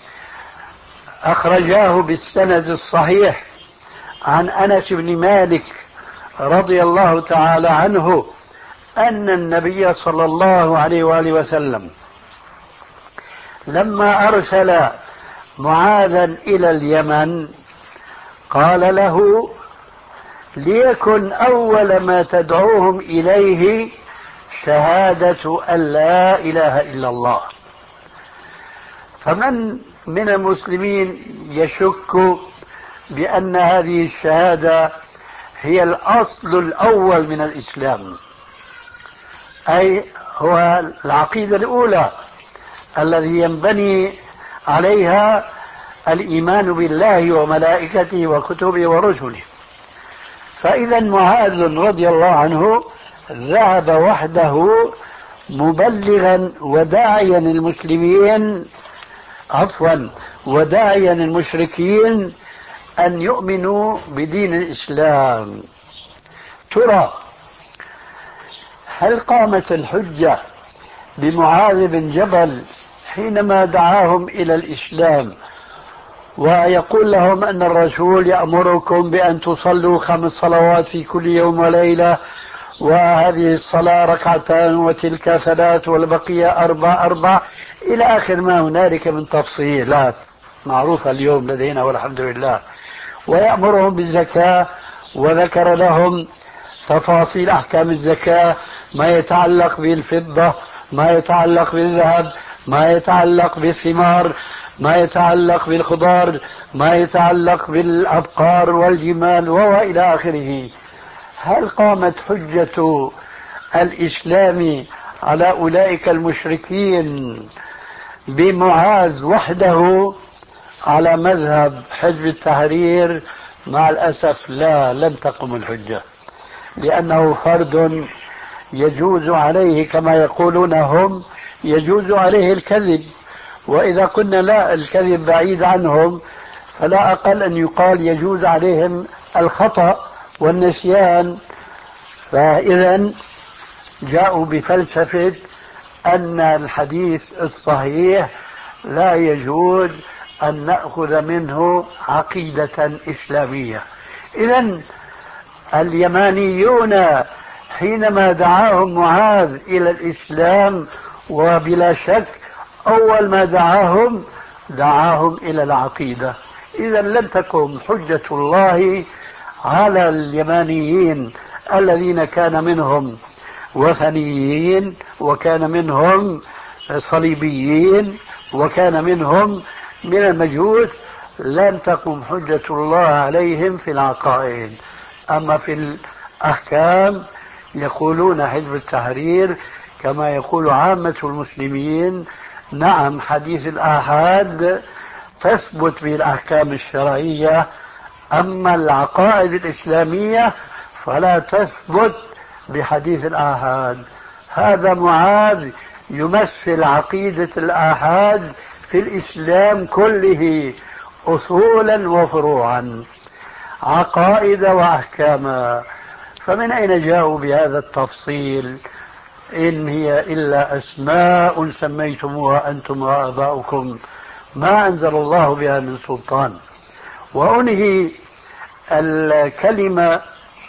أخرجاه بالسند الصحيح عن أنس بن مالك رضي الله تعالى عنه أن النبي صلى الله عليه وآله وسلم لما أرسل معاذا إلى اليمن قال له: ليكن أول ما تدعوهم إليه شهادة أن لا إله إلا الله. فمن من المسلمين يشك بأن هذه الشهادة هي الأصل الأول من الإسلام، أي هو العقيدة الأولى الذي ينبني عليها الإيمان بالله وملائكته وكتبه ورسله. فإذا معاذ رضي الله عنه ذهب وحده مبلغا وداعيا المسلمين عفوا وداعيا المشركين أن يؤمنوا بدين الإسلام. ترى هل قامت الحجة بمعاذ بن جبل حينما دعاهم إلى الإسلام ويقول لهم أن الرسول يأمركم بأن تصلوا خمس صلوات في كل يوم وليلة، وهذه الصلاة ركعتان وتلك ثلاث والبقية أربع أربع إلى آخر ما هنالك من تفصيلات معروفة اليوم لدينا والحمد لله، ويأمرهم بالزكاة وذكر لهم تفاصيل أحكام الزكاة، ما يتعلق بالفضة، ما يتعلق بالذهب، ما يتعلق بالثمار، ما يتعلق بالخضار، ما يتعلق بالأبقار والجمال وإلى آخره. هل قامت حجة الإسلام على أولئك المشركين بمعاذ وحده على مذهب حزب التحرير؟ مع الأسف لا، لم تقم الحجة، لأنه فرد يجوز عليه كما يقولون هم يجوز عليه الكذب، وإذا قلنا لا الكذب بعيد عنهم فلا أقل أن يقال يجوز عليهم الخطأ والنسيان. فإذا جاءوا بفلسفة أن الحديث الصحيح لا يجوز أن نأخذ منه عقيدة إسلامية. إذن اليمانيون حينما دعاهم معاذ إلى الإسلام وبلا شك أول ما دعاهم دعاهم إلى العقيدة. إذا لم تقم حجة الله على اليمانيين الذين كان منهم وثنيين وكان منهم صليبيين وكان منهم من المجوس، لن تقم حجة الله عليهم في العقائد. أما في الأحكام يقولون حزب التحرير كما يقول عامة المسلمين نعم حديث الآحاد تثبت به الأحكام الشرعية، أما العقائد الإسلامية فلا تثبت بحديث الآحاد. هذا معاذ يمثل عقيدة الآحاد في الإسلام كله أصولا وفروعا، عقائد وأحكاما. فمن أين جاءوا بهذا التفصيل؟ إن هي إلا أسماء سميتموها أنتم وآباؤكم ما أنزل الله بها من سلطان. وأنهي الكلمة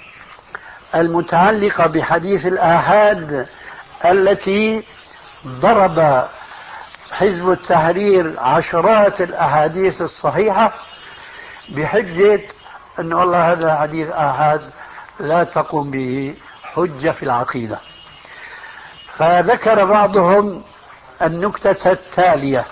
المتعلقة بحديث الآحاد التي ضرب حزب التحرير عشرات الأحاديث الصحيحة بحجة أن والله هذا حديث آحاد لا تقوم به حجة في العقيدة. فذكر بعضهم النكتة التالية: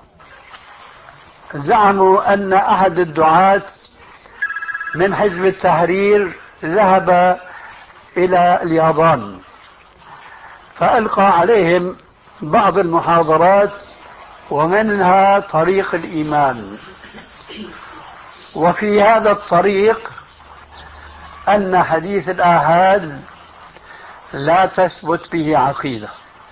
زعموا أن أحد الدعاة من حزب التحرير ذهب إلى اليابان فألقى عليهم بعض المحاضرات ومنها طريق الإيمان، وفي هذا الطريق أن حديث الآحاد لا تثبت به عقيدة.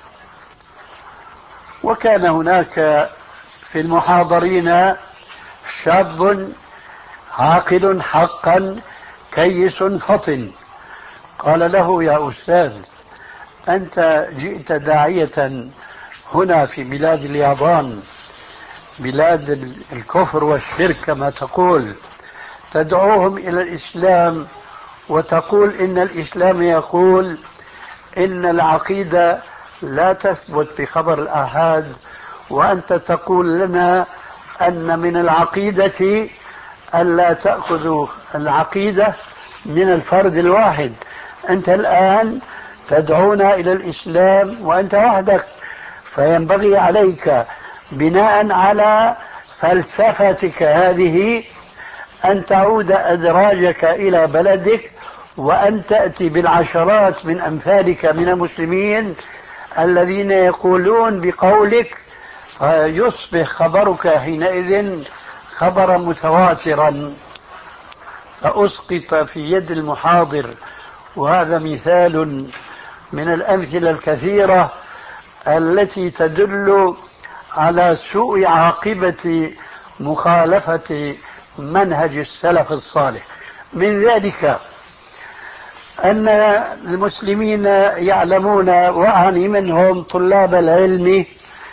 وكان هناك في المحاضرين شاب عاقل حقا كيس فطن قال له: يا أستاذ، أنت جئت داعية هنا في بلاد اليابان، بلاد الكفر والشرك كما تقول، تدعوهم إلى الإسلام وتقول إن الإسلام يقول إن العقيدة لا تثبت بخبر الآحاد، وأنت تقول لنا أن من العقيدة ألا تأخذوا العقيدة من الفرد الواحد. أنت الآن تدعونا إلى الإسلام وأنت وحدك، فينبغي عليك بناء على فلسفتك هذه أن تعود أدراجك إلى بلدك، وأن تأتي بالعشرات من أمثالك من المسلمين الذين يقولون بقولك، فيصبح خبرك حينئذ خبرا متواترا، فأسقط في يد المحاضر. وهذا مثال من الأمثلة الكثيرة التي تدل على سوء عاقبة مخالفة منهج السلف الصالح. من ذلك أن المسلمين يعلمون، وأعني منهم طلاب العلم،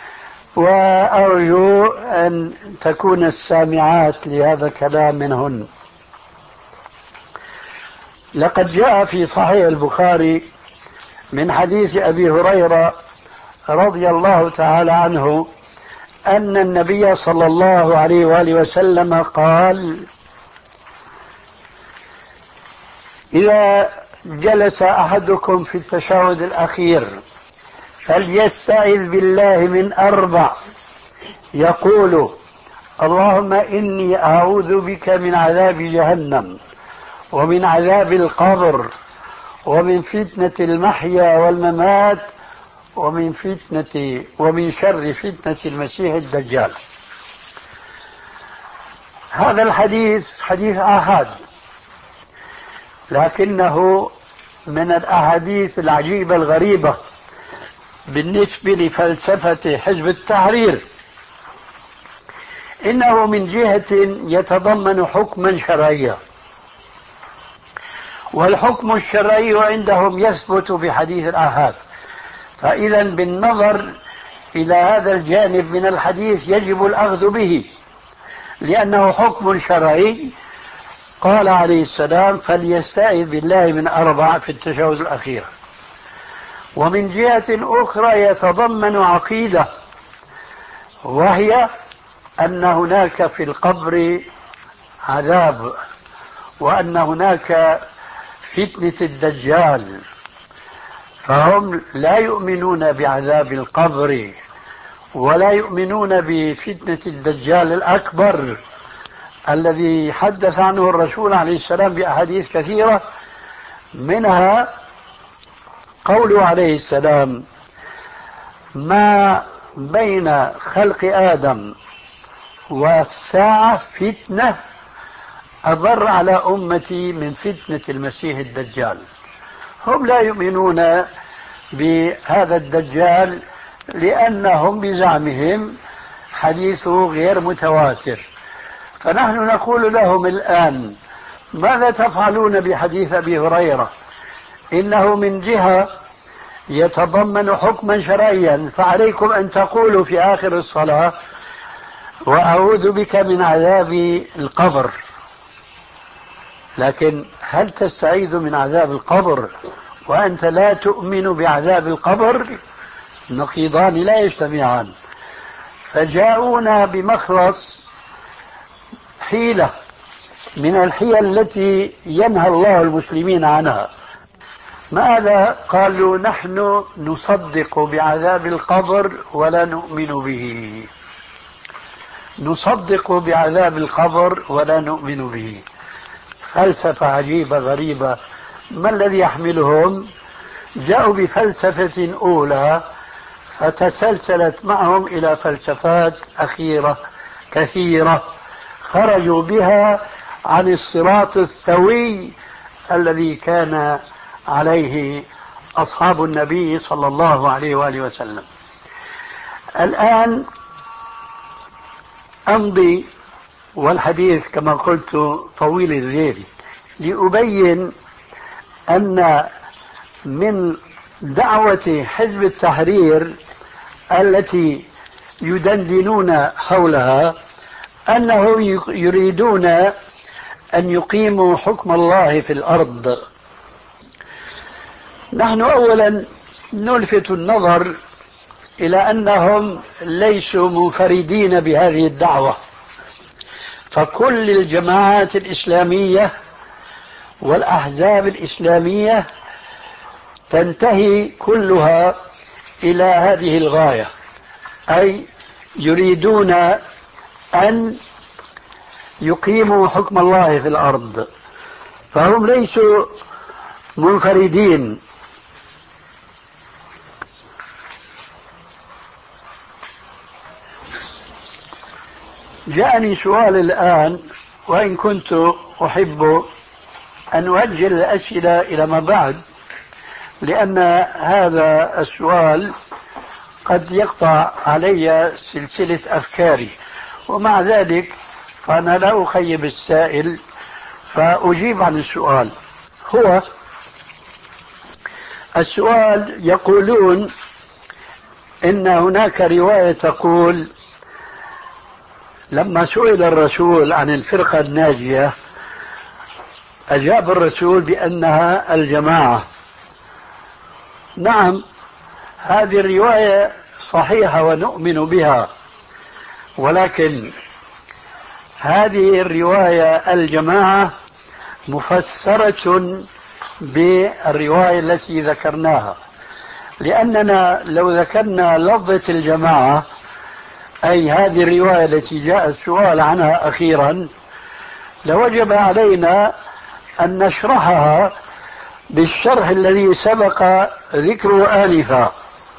وأرجو أن تكون السامعات لهذا الكلام منهن. لقد جاء في صحيح البخاري من حديث أبي هريرة رضي الله تعالى عنه أن النبي صلى الله عليه وآله وسلم قال: إذا جلس أحدكم في التشهد الأخير فليستعذ بالله من أربع، يقول: اللهم إني أعوذ بك من عذاب جهنم، ومن عذاب القبر، ومن فتنة المحيا والممات، ومن فتنة ومن شر فتنة المسيح الدجال. هذا الحديث حديث آحاد، لكنه من الأحاديث العجيبة الغريبة بالنسبة لفلسفة حزب التحرير. إنه من جهة يتضمن حكما شرعيا، والحكم الشرعي عندهم يثبت بحديث الآحاد، فإذا بالنظر إلى هذا الجانب من الحديث يجب الأخذ به، لأنه حكم شرعي. قال عليه السلام: فليستعذ بالله من أربع في التشهد الأخير. ومن جهة أخرى يتضمن عقيدة، وهي أن هناك في القبر عذاب، وأن هناك فتنة الدجال، فهم لا يؤمنون بعذاب القبر ولا يؤمنون بفتنة الدجال الأكبر الذي حدث عنه الرسول عليه السلام بأحاديث كثيرة، منها قوله عليه السلام: ما بين خلق آدم والساعة فتنة أضر على أمتي من فتنة المسيح الدجال. هم لا يؤمنون بهذا الدجال لأنهم بزعمهم حديثه غير متواتر. فنحن نقول لهم الآن: ماذا تفعلون بحديث أبي هريرة؟ إنه من جهة يتضمن حكما شرعيا، فعليكم أن تقولوا في آخر الصلاة: وأعوذ بك من عذاب القبر. لكن هل تستعيذ من عذاب القبر وأنت لا تؤمن بعذاب القبر؟ نقيضان لا يجتمعان. فجاءونا بمخلص حيلة من الحيل التي ينهى الله المسلمين عنها. ماذا قالوا؟ نحن نصدق بعذاب القبر ولا نؤمن به. نصدق بعذاب القبر ولا نؤمن به. فلسفة عجيبة غريبة. ما الذي يحملهم؟ جاءوا بفلسفة أولى فتسلسلت معهم إلى فلسفات أخيرة كثيرة خرجوا بها عن الصراط السوي الذي كان عليه أصحاب النبي صلى الله عليه وآله وسلم. الآن أمضي، والحديث كما قلت طويل الذيل، لأبين أن من دعوة حزب التحرير التي يدندنون حولها أنهم يريدون أن يقيموا حكم الله في الأرض. نحن أولا نلفت النظر إلى أنهم ليسوا منفردين بهذه الدعوة، فكل الجماعات الإسلامية والأحزاب الإسلامية تنتهي كلها إلى هذه الغاية، أي يريدون أن يقيموا حكم الله في الأرض، فهم ليسوا منفردين. جاءني سؤال الآن، وإن كنت أحب أن أؤجل الأسئلة إلى ما بعد، لأن هذا السؤال قد يقطع علي سلسلة أفكاري، ومع ذلك فأنا لا أخيب السائل فأجيب عن السؤال. هو السؤال يقولون إن هناك رواية تقول لما سئل الرسول عن الفرقة الناجية أجاب الرسول بأنها الجماعة. نعم، هذه الرواية صحيحة ونؤمن بها، ولكن هذه الرواية الجماعة مفسرة بالرواية التي ذكرناها، لأننا لو ذكرنا لفظة الجماعة أي هذه الرواية التي جاء السؤال عنها أخيرا لوجب علينا أن نشرحها بالشرح الذي سبق ذكره آنفا.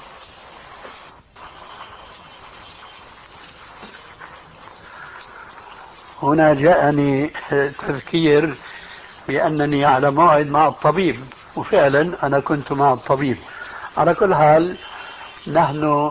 هنا جاءني تذكير بأنني على موعد مع الطبيب، وفعلا أنا كنت مع الطبيب. على كل حال نحن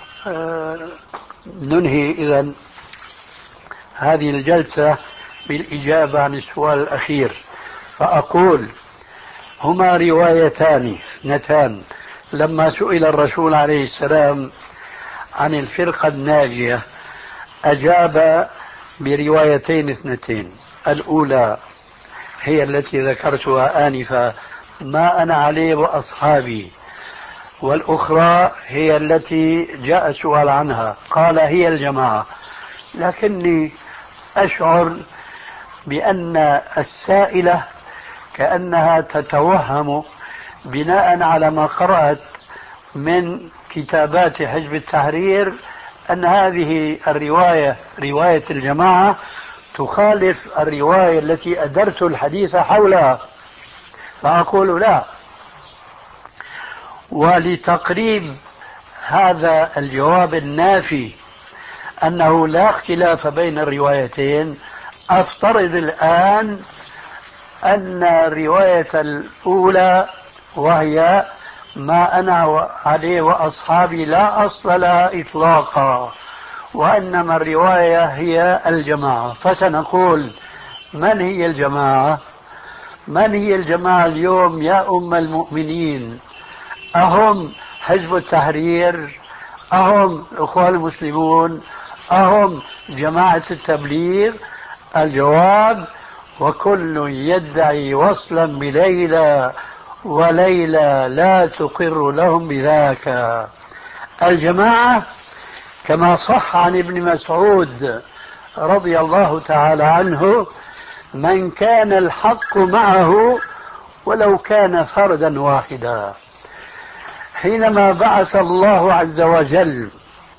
ننهي إذن هذه الجلسة بالإجابة عن السؤال الأخير، فأقول هما روايتان اثنتان. لما سئل الرسول عليه السلام عن الفرقة الناجية أجاب بروايتين اثنتين، الأولى هي التي ذكرتها آنفا ما أنا عليه وأصحابي، والأخرى هي التي جاء السؤال عنها قال هي الجماعة. لكني أشعر بأن السائلة كأنها تتوهم بناء على ما قرأت من كتابات حزب التحرير أن هذه الرواية رواية الجماعة تخالف الرواية التي أدرت الحديث حولها، فأقول لا. ولتقريب هذا الجواب النافي أنه لا اختلاف بين الروايتين، أفترض الآن أن الرواية الأولى وهي ما أنا عليه وأصحابي لا أصل لها إطلاقا، وإنما الرواية هي الجماعة. فسنقول من هي الجماعة؟ من هي الجماعة اليوم يا أم المؤمنين؟ أهم حزب التحرير؟ أهم الإخوان المسلمون؟ أهم جماعة التبليغ؟ الجواب وكل يدعي وصلا بليلى وليلى لا تقر لهم بذاك. الجماعة كما صح عن ابن مسعود رضي الله تعالى عنه من كان الحق معه ولو كان فردا واحدا. حينما بعث الله عز وجل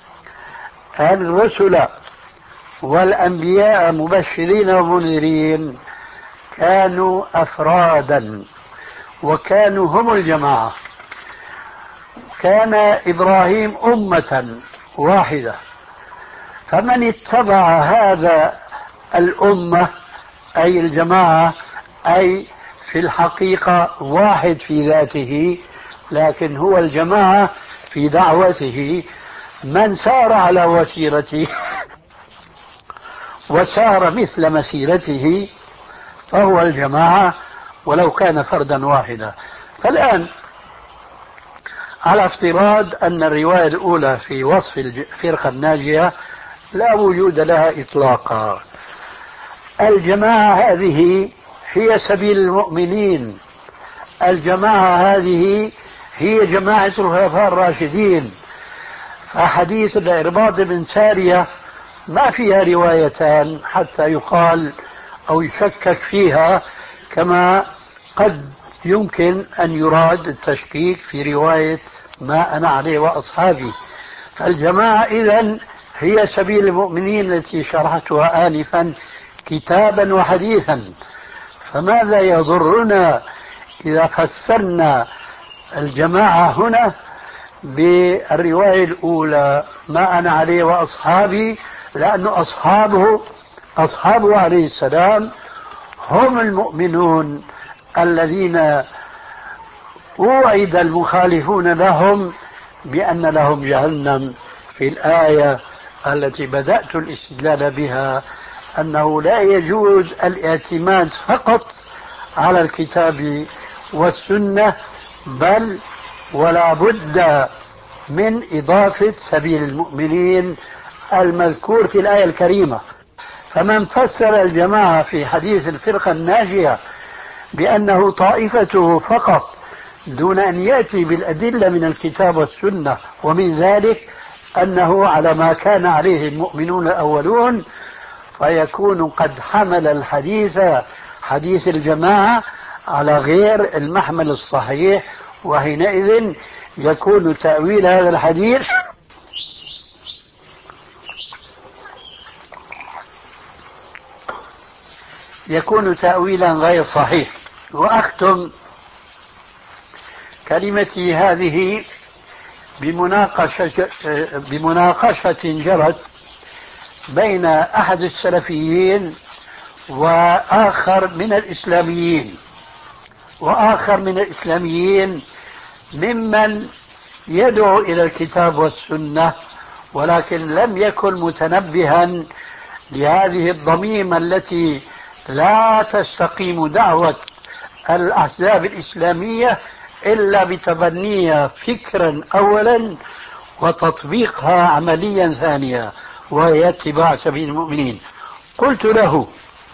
الرسل والأنبياء مبشرين ومنذرين كانوا أفرادا وكانوا هم الجماعة. كان إبراهيم أمة واحدة، فمن اتبع هذا الأمة أي الجماعة أي في الحقيقة واحد في ذاته لكن هو الجماعة في دعوته، من سار على وتيرته وسار مثل مسيرته فهو الجماعة ولو كان فردا واحدا. فالآن على افتراض أن الرواية الأولى في وصف الفرقة الناجية لا وجود لها إطلاقا. الجماعة هذه هي سبيل المؤمنين، الجماعة هذه هي جماعة الخلفاء الراشدين. فحديث العرباض بن سارية ما فيها روايتان حتى يقال أو يشكك فيها، كما قد يمكن أن يراد التشكيك في رواية ما أنا عليه وأصحابي. فالجماعة إذن هي سبيل المؤمنين التي شرحتها آنفا كتابا وحديثا. فماذا يضرنا إذا فسرنا الجماعة هنا بالرواية الأولى ما أنا عليه وأصحابي، لأن أصحابه أصحابه عليه السلام هم المؤمنون الذين وعد المخالفون لهم بأن لهم جهنم في الآية التي بدأت الاستدلال بها، أنه لا يجوز الاعتماد فقط على الكتاب والسنة، بل ولا بد من إضافة سبيل المؤمنين المذكور في الآية الكريمة. فمن فسر الجماعة في حديث الفرقة الناجية بأنه طائفته فقط دون أن يأتي بالأدلة من الكتاب والسنة، ومن ذلك أنه على ما كان عليه المؤمنون الأولون، فيكون قد حمل الحديث حديث الجماعة على غير المحمل الصحيح، وحينئذ يكون تأويل هذا الحديث يكون تأويلا غير صحيح. وأختم كلمتي هذه بمناقشة, بمناقشة جرت بين أحد السلفيين وآخر من الإسلاميين وآخر من الإسلاميين ممن يدعو إلى الكتاب والسنة، ولكن لم يكن متنبها لهذه الضميمة التي لا تستقيم دعوة الأحزاب الإسلامية إلا بتبنيها فكرا أولا وتطبيقها عمليا ثانيا، وهي اتباع سبيل المؤمنين. قلت له: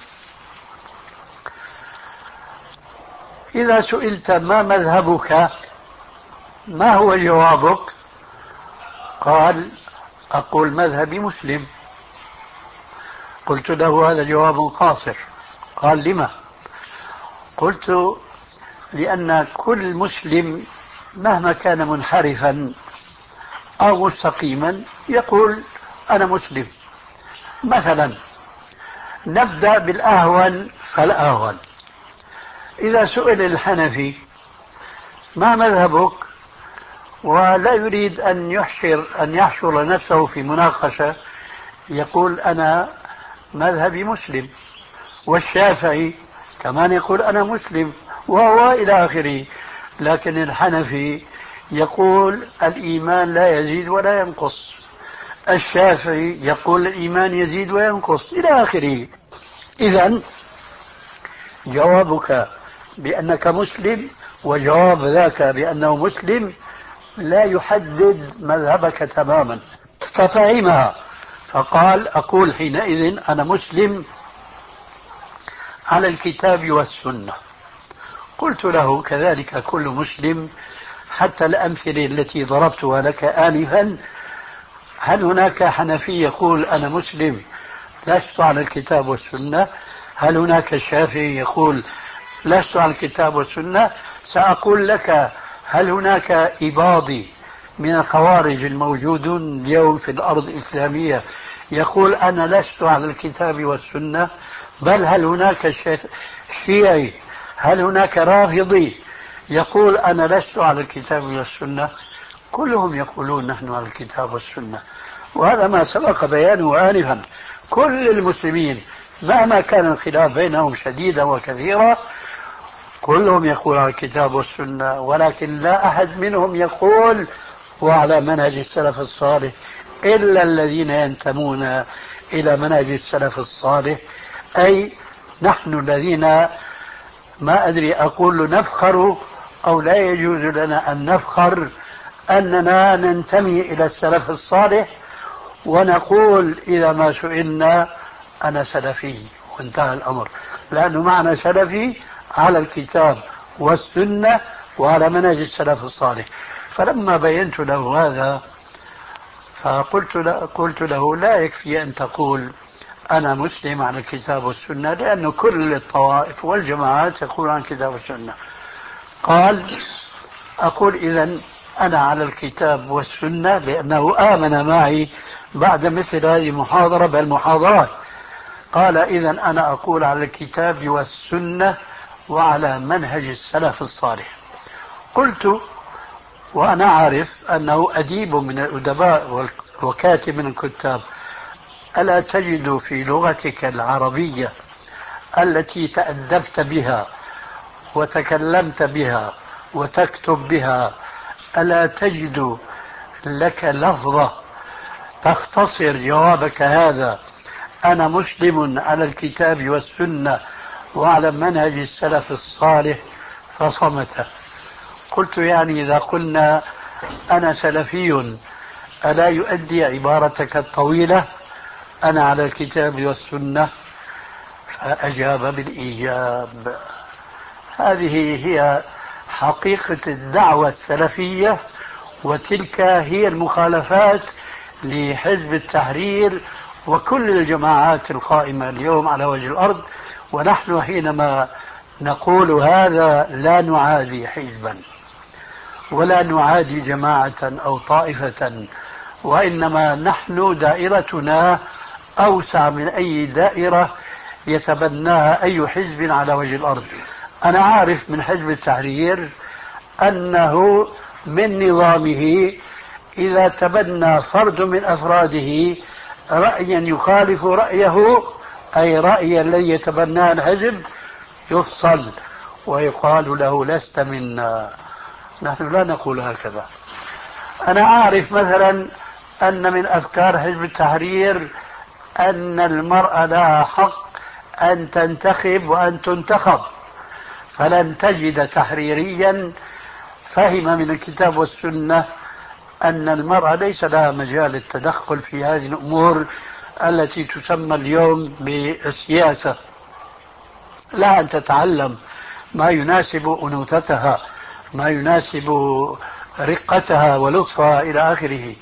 إذا سئلت ما مذهبك ما هو جوابك؟ قال: أقول مذهبي مسلم. قلت له: هذا جواب قاصر. قال: لما؟ قلت: لأن كل مسلم مهما كان منحرفا أو مستقيما يقول أنا مسلم. مثلا نبدأ بالأهون فالأهون. إذا سئل الحنفي ما مذهبك ولا يريد أن يحشر أن يحشر نفسه في مناقشة، يقول أنا مذهبي مسلم. والشافعي كمان يقول أنا مسلم، وهو إلى آخره. لكن الحنفي يقول الإيمان لا يزيد ولا ينقص، الشافعي يقول الإيمان يزيد وينقص، إلى آخره. إذن جوابك بأنك مسلم وجواب ذاك بأنه مسلم لا يحدد مذهبك تماما. ففهمها فقال: أقول حينئذ أنا مسلم على الكتاب والسنة. قلت له: كذلك كل مسلم، حتى الأمثلة التي ضربتها لك آنفا، هل هناك حنفي يقول أنا مسلم لست على الكتاب والسنة؟ هل هناك شافعي يقول لست على الكتاب والسنة؟ سأقول لك: هل هناك إباضي من الخوارج الموجودون اليوم في الأرض الإسلامية يقول أنا لست على الكتاب والسنة؟ بل هل هناك شيعي، هل هناك رافضي يقول أنا لست على الكتاب والسنة؟ كلهم يقولون نحن على الكتاب والسنة، وهذا ما سبق بيانه آنفا. كل المسلمين مهما كان الخلاف بينهم شديدا وكثيرا كلهم يقول على الكتاب والسنة، ولكن لا أحد منهم يقول وعلى منهج السلف الصالح إلا الذين ينتمون إلى منهج السلف الصالح، أي نحن الذين ما أدري أقول نفخر أو لا يجوز لنا أن نفخر أننا ننتمي إلى السلف الصالح ونقول إذا ما سئلنا أنا سلفي، وانتهى الأمر، لأنه معنى سلفي على الكتاب والسنة وعلى منهج السلف الصالح. فلما بينت له هذا فقلت له, قلت له لا يكفي أن تقول أنا مسلم على الكتاب والسنة، لأنه كل الطوائف والجماعات يقول عن الكتاب والسنة. قال أقول إذن أنا على الكتاب والسنة، لأنه آمن معي بعد مثل هذه المحاضرة بل محاضرات. قال إذن أنا أقول على الكتاب والسنة وعلى منهج السلف الصالح. قلت وأنا عارف أنه أديب من الأدباء وكاتب من الكتاب، ألا تجد في لغتك العربية التي تأدبت بها وتكلمت بها وتكتب بها، ألا تجد لك لفظة تختصر جوابك هذا أنا مسلم على الكتاب والسنة وعلى منهج السلف الصالح؟ فصمت. قلت يعني إذا قلنا أنا سلفي ألا يؤدي عبارتك الطويلة أنا على الكتاب والسنة؟ فأجاب بالإيجاب. هذه هي حقيقة الدعوة السلفية، وتلك هي المخالفات لحزب التحرير وكل الجماعات القائمة اليوم على وجه الأرض. ونحن حينما نقول هذا لا نعادي حزبا ولا نعادي جماعة أو طائفة، وإنما نحن دائرتنا أوسع من أي دائرة يتبناها أي حزب على وجه الأرض. أنا عارف من حزب التحرير أنه من نظامه إذا تبنى فرد من أفراده رأيا يخالف رأيه، أي رأي الذي يتبناه الحزب، يفصل ويقال له لست منا. نحن لا نقول هكذا. أنا عارف مثلا أن من أفكار حزب التحرير أن المرأة لها حق أن تنتخب وأن تنتخب، فلن تجد تحريريا فهم من الكتاب والسنة أن المرأة ليس لها مجال التدخل في هذه الأمور التي تسمى اليوم بالسياسة، لا أن تتعلم ما يناسب أنوثتها، ما يناسب رقتها ولطفها إلى آخره.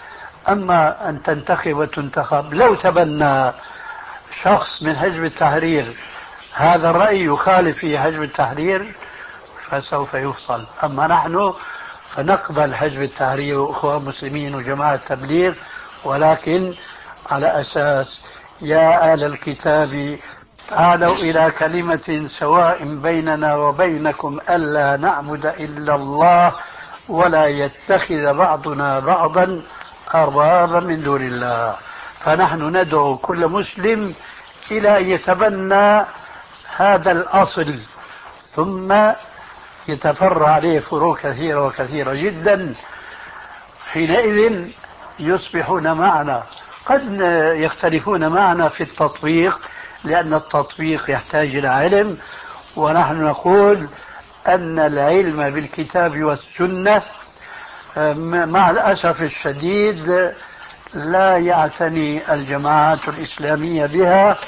أما أن تنتخب وتنتخب، لو تبنى شخص من حزب التحرير هذا الرأي يخالف في حزب التحرير فسوف يفصل. أما نحن فنقبل حزب التحرير وأخوان مسلمين وجماعة تبليغ، ولكن على أساس يا أهل الكتاب تعالوا إلى كلمة سواء بيننا وبينكم ألا نعبد إلا الله ولا يتخذ بعضنا بعضا أربابا من دون الله. فنحن ندعو كل مسلم إلى أن يتبنى هذا الأصل، ثم يتفرع عليه فروع كثيرة وكثيرة جدا. حينئذ يصبحون معنا. قد يختلفون معنا في التطبيق، لأن التطبيق يحتاج إلى علم، ونحن نقول أن العلم بالكتاب والسنة مع الأسف الشديد لا يعتني الجماعات الإسلامية بها،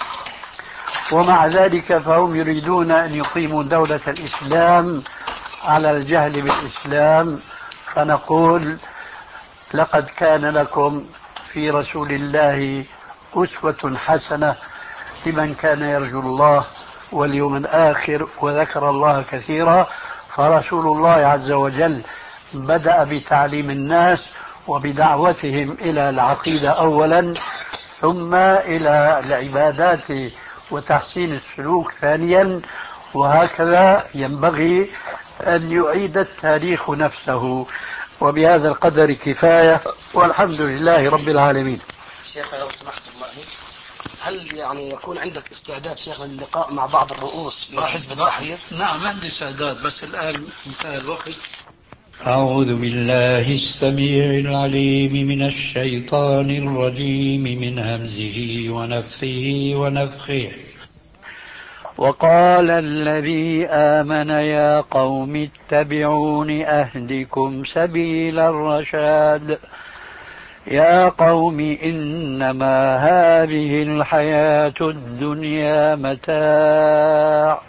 ومع ذلك فهم يريدون أن يقيموا دولة الإسلام على الجهل بالإسلام. فنقول لقد كان لكم في رسول الله أسوة حسنة لمن كان يرجو الله واليوم الآخر وذكر الله كثيرا. فرسول الله عز وجل بدأ بتعليم الناس وبدعوتهم إلى العقيدة أولا، ثم إلى العبادات وتحسين السلوك ثانيا، وهكذا ينبغي أن يعيد التاريخ نفسه. وبهذا القدر كفاية، والحمد لله رب العالمين. شيخ لو سمحت الله، هل يعني يكون عندك استعداد شيخ للقاء مع بعض الرؤوس من حزب التحرير؟ نعم عندي استعداد، بس الآن انتهى الوقت. أعوذ بالله السميع العليم من الشيطان الرجيم من همزه ونفخه ونفخه. وقال الذي آمن يا قوم اتبعون أهدكم سبيل الرشاد يا قوم إنما هذه الحياة الدنيا متاع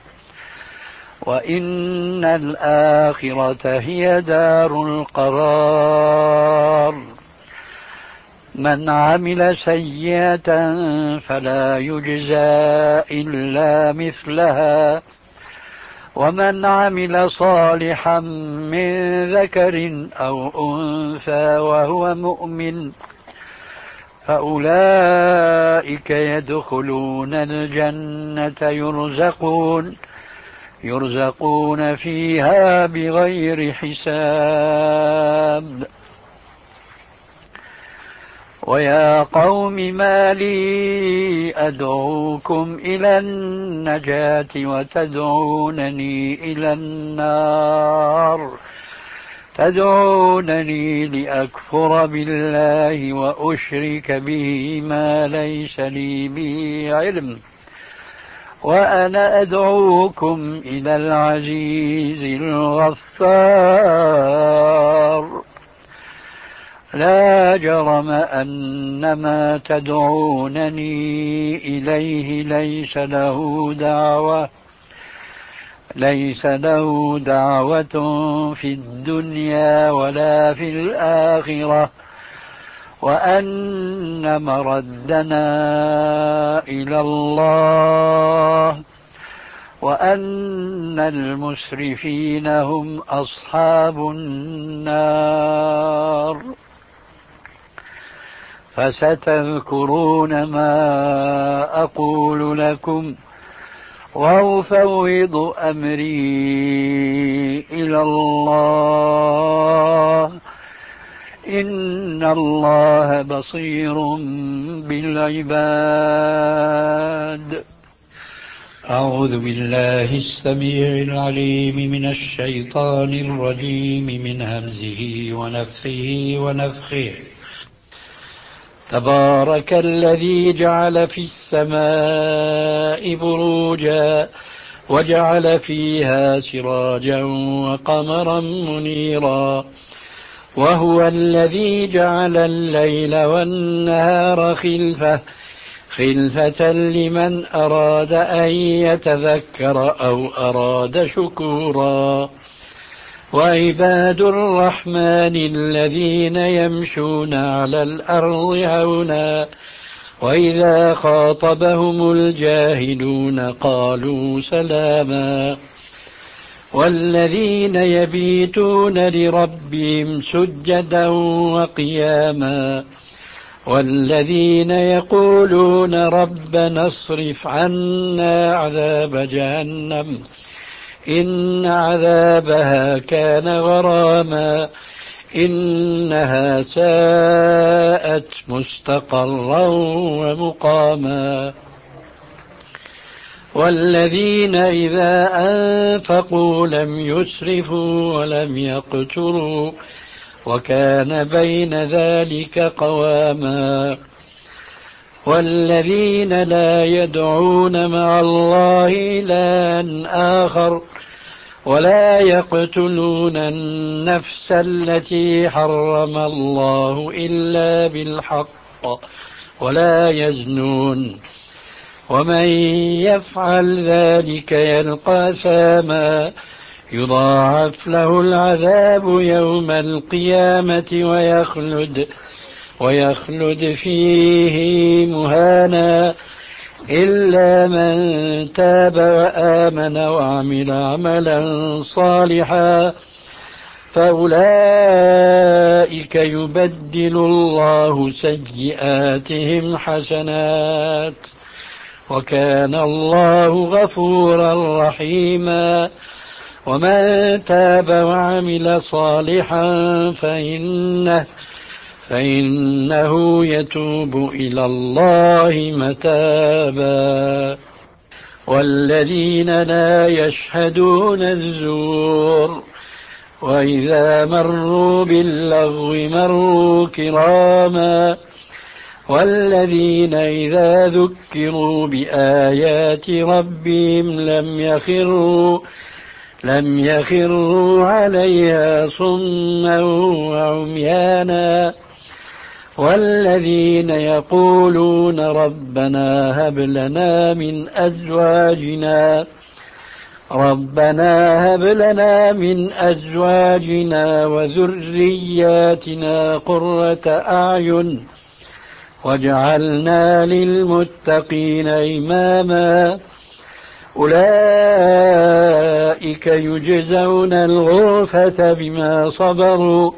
وإن الآخرة هي دار القرار من عمل سيئة فلا يجزى إلا مثلها ومن عمل صالحا من ذكر أو أنثى وهو مؤمن فأولئك يدخلون الجنة يرزقون يرزقون فيها بغير حساب ويا قوم ما لي أدعوكم إلى النجاة وتدعونني إلى النار تدعونني لأكفر بالله وأشرك به ما ليس لي به علم وأنا أدعوكم إلى العزيز الغفار لا جرم أن ما تدعونني إليه ليس له دعوة ليس له دعوة في الدنيا ولا في الآخرة وأن مردنا إلى الله وأن المسرفين هم أصحاب النار فستذكرون ما أقول لكم وأفوض أمري إلى الله إن الله بصير بالعباد. أعوذ بالله السميع العليم من الشيطان الرجيم من همزه ونفخه ونفخه. تبارك الذي جعل في السماء بروجا وجعل فيها سراجا وقمرا منيرا وهو الذي جعل الليل والنهار خلفة خلفة لمن أراد أن يتذكر أو أراد شكورا وعباد الرحمن الذين يمشون على الأرض هونا وإذا خاطبهم الجاهلون قالوا سلاما والذين يبيتون لربهم سجدا وقياما والذين يقولون ربنا اصرف عنا عذاب جهنم إن عذابها كان غراما إنها ساءت مستقرا ومقاما والذين إذا أنفقوا لم يسرفوا ولم يقتروا وكان بين ذلك قواما والذين لا يدعون مع الله إلها آخر ولا يقتلون النفس التي حرم الله إلا بالحق ولا يزنون ومن يفعل ذلك يلقى أثاما يضاعف له العذاب يوم القيامة ويخلد ويخلد فيه مهانا إلا من تاب وآمن وعمل عملا صالحا فأولئك يبدل الله سيئاتهم حسنات وكان الله غفورا رحيما ومن تاب وعمل صالحا فإنه فإنه يتوب إلى الله متابا والذين لا يشهدون الزور وإذا مروا باللغو مروا كراما والذين إذا ذكروا بآيات ربهم لم يخروا لم يخروا عليها صما وعميانا والذين يقولون ربنا هب لنا من أزواجنا ربنا هب لنا من أزواجنا وذرياتنا قرة أعين واجعلنا للمتقين إماما أولئك يجزون الغرفة بما صبروا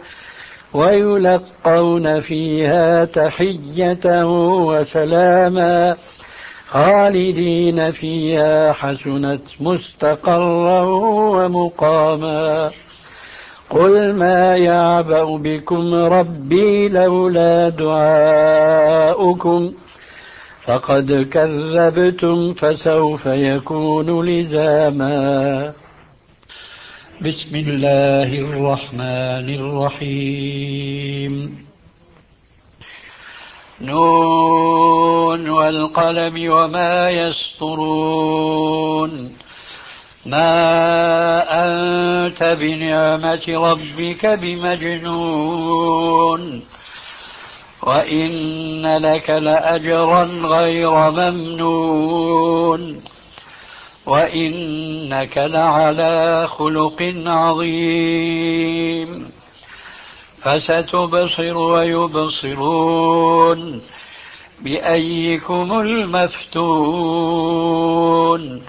ويلقون فيها تحية وسلاما خالدين فيها حسنت مستقرا ومقاما قل ما يعبأ بكم ربي لولا دعاؤكم فقد كذبتم فسوف يكون لزاما بسم الله الرحمن الرحيم نون والقلم وما يسطرون ما أنت بنعمة ربك بمجنون وإن لك لأجرا غير ممنون وإنك لعلى خلق عظيم فستبصر ويبصرون بأيكم المفتون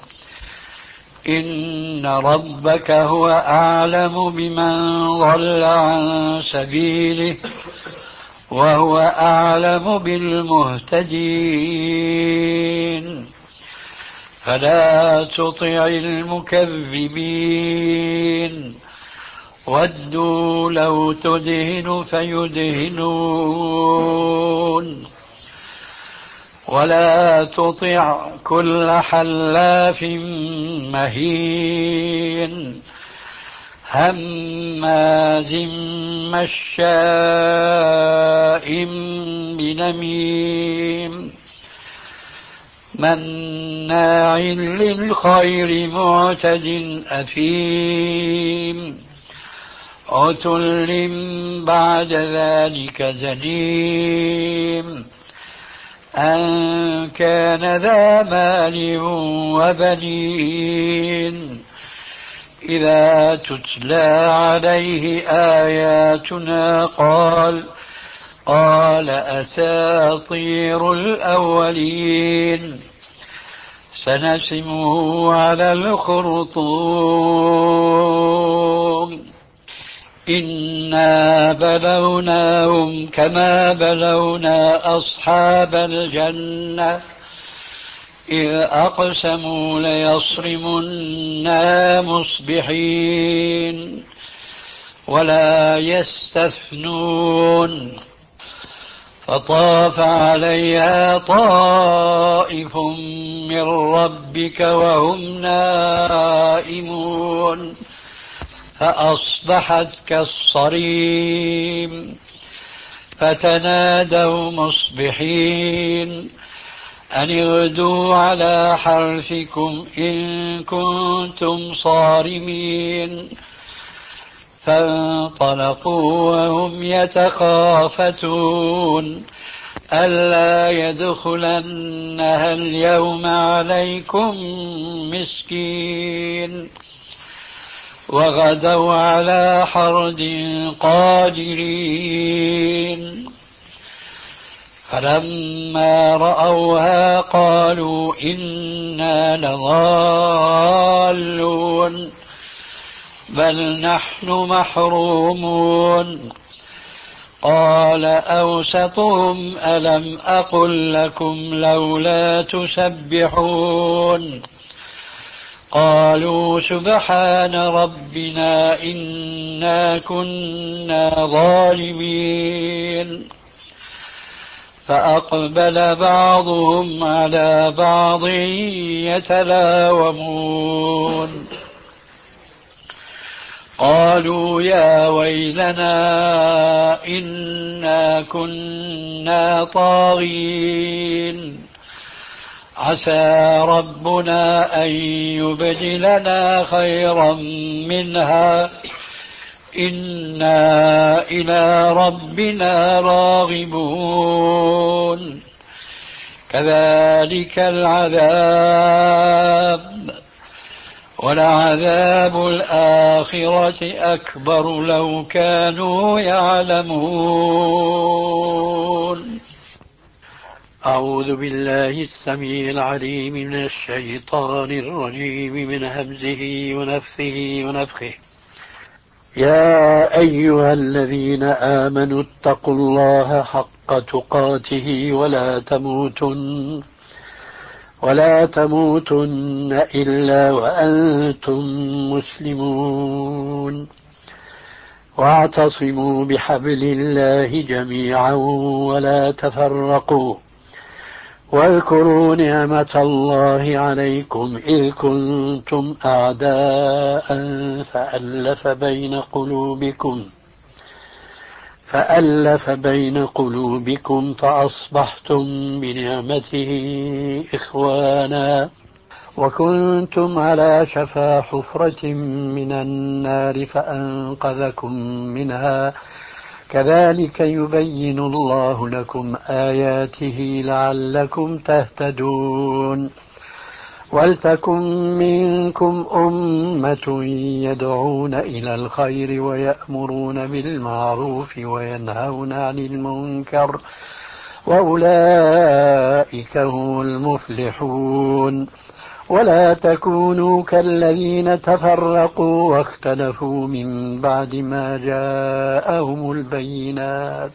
إن ربك هو أعلم بمن ضل عن سبيله وهو أعلم بالمهتدين فلا تطع المكذبين ودوا لو تدهن فيدهنون ولا تطع كل حلاف مهين هماز مشاء بنميم مناع للخير معتد أثيم عتل بعد ذلك زنيم أن كان ذا مال وبنين إذا تتلى عليه آياتنا قال قال أساطير الأولين سنسمه على الخرطوم إنا بلوناهم كما بلونا أصحاب الجنة إذ أقسموا ليصرمنها مصبحين ولا يستثنون فطاف عليها طائف من ربك وهم نائمون فأصبحت كالصريم فتنادوا مصبحين أن اغدوا على حرثكم إن كنتم صارمين فانطلقوا وهم يتخافتون ألا يدخلنها اليوم عليكم مسكين وغدوا على حرد قادرين فلما رأوها قالوا إنا لضالون بل نحن محرومون قال أوسطهم ألم أقل لكم لولا تسبحون قالوا سبحان ربنا إنا كنا ظالمين فأقبل بعضهم على بعض يتلاومون قالوا يا ويلنا إنا كنا طاغين عسى ربنا أن يبدلنا خيرا منها إنا إلى ربنا راغبون كذلك العذاب ولعذاب الآخرة أكبر لو كانوا يعلمون. أعوذ بالله السميع العليم من الشيطان الرجيم من همزه ونفثه ونفخه. يا أيها الذين آمنوا اتقوا الله حق تقاته ولا تموتن ولا تموتن إلا وأنتم مسلمون واعتصموا بحبل الله جميعا ولا تفرقوا واذكروا نعمة الله عليكم إذ كنتم أعداء فألف بين قلوبكم فألف بين قلوبكم فأصبحتم بنعمته إخوانا وكنتم على شفا حفرة من النار فأنقذكم منها كذلك يبين الله لكم آياته لعلكم تهتدون. ولتكن منكم أمة يدعون إلى الخير ويأمرون بالمعروف وينهون عن المنكر وأولئك هم المفلحون. ولا تكونوا كالذين تفرقوا واختلفوا من بعد ما جاءهم البينات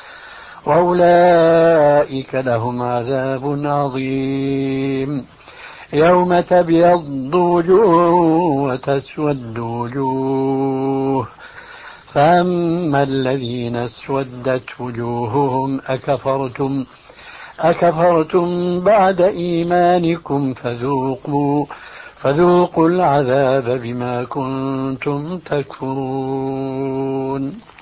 وأولئك لهم عذاب عظيم. يوم تبيض وجوه وتسود وجوه فأما الذين اسودت وجوههم أكفرتم أكفرتم بعد إيمانكم فذوقوا فذوقوا العذاب بما كنتم تكفرون.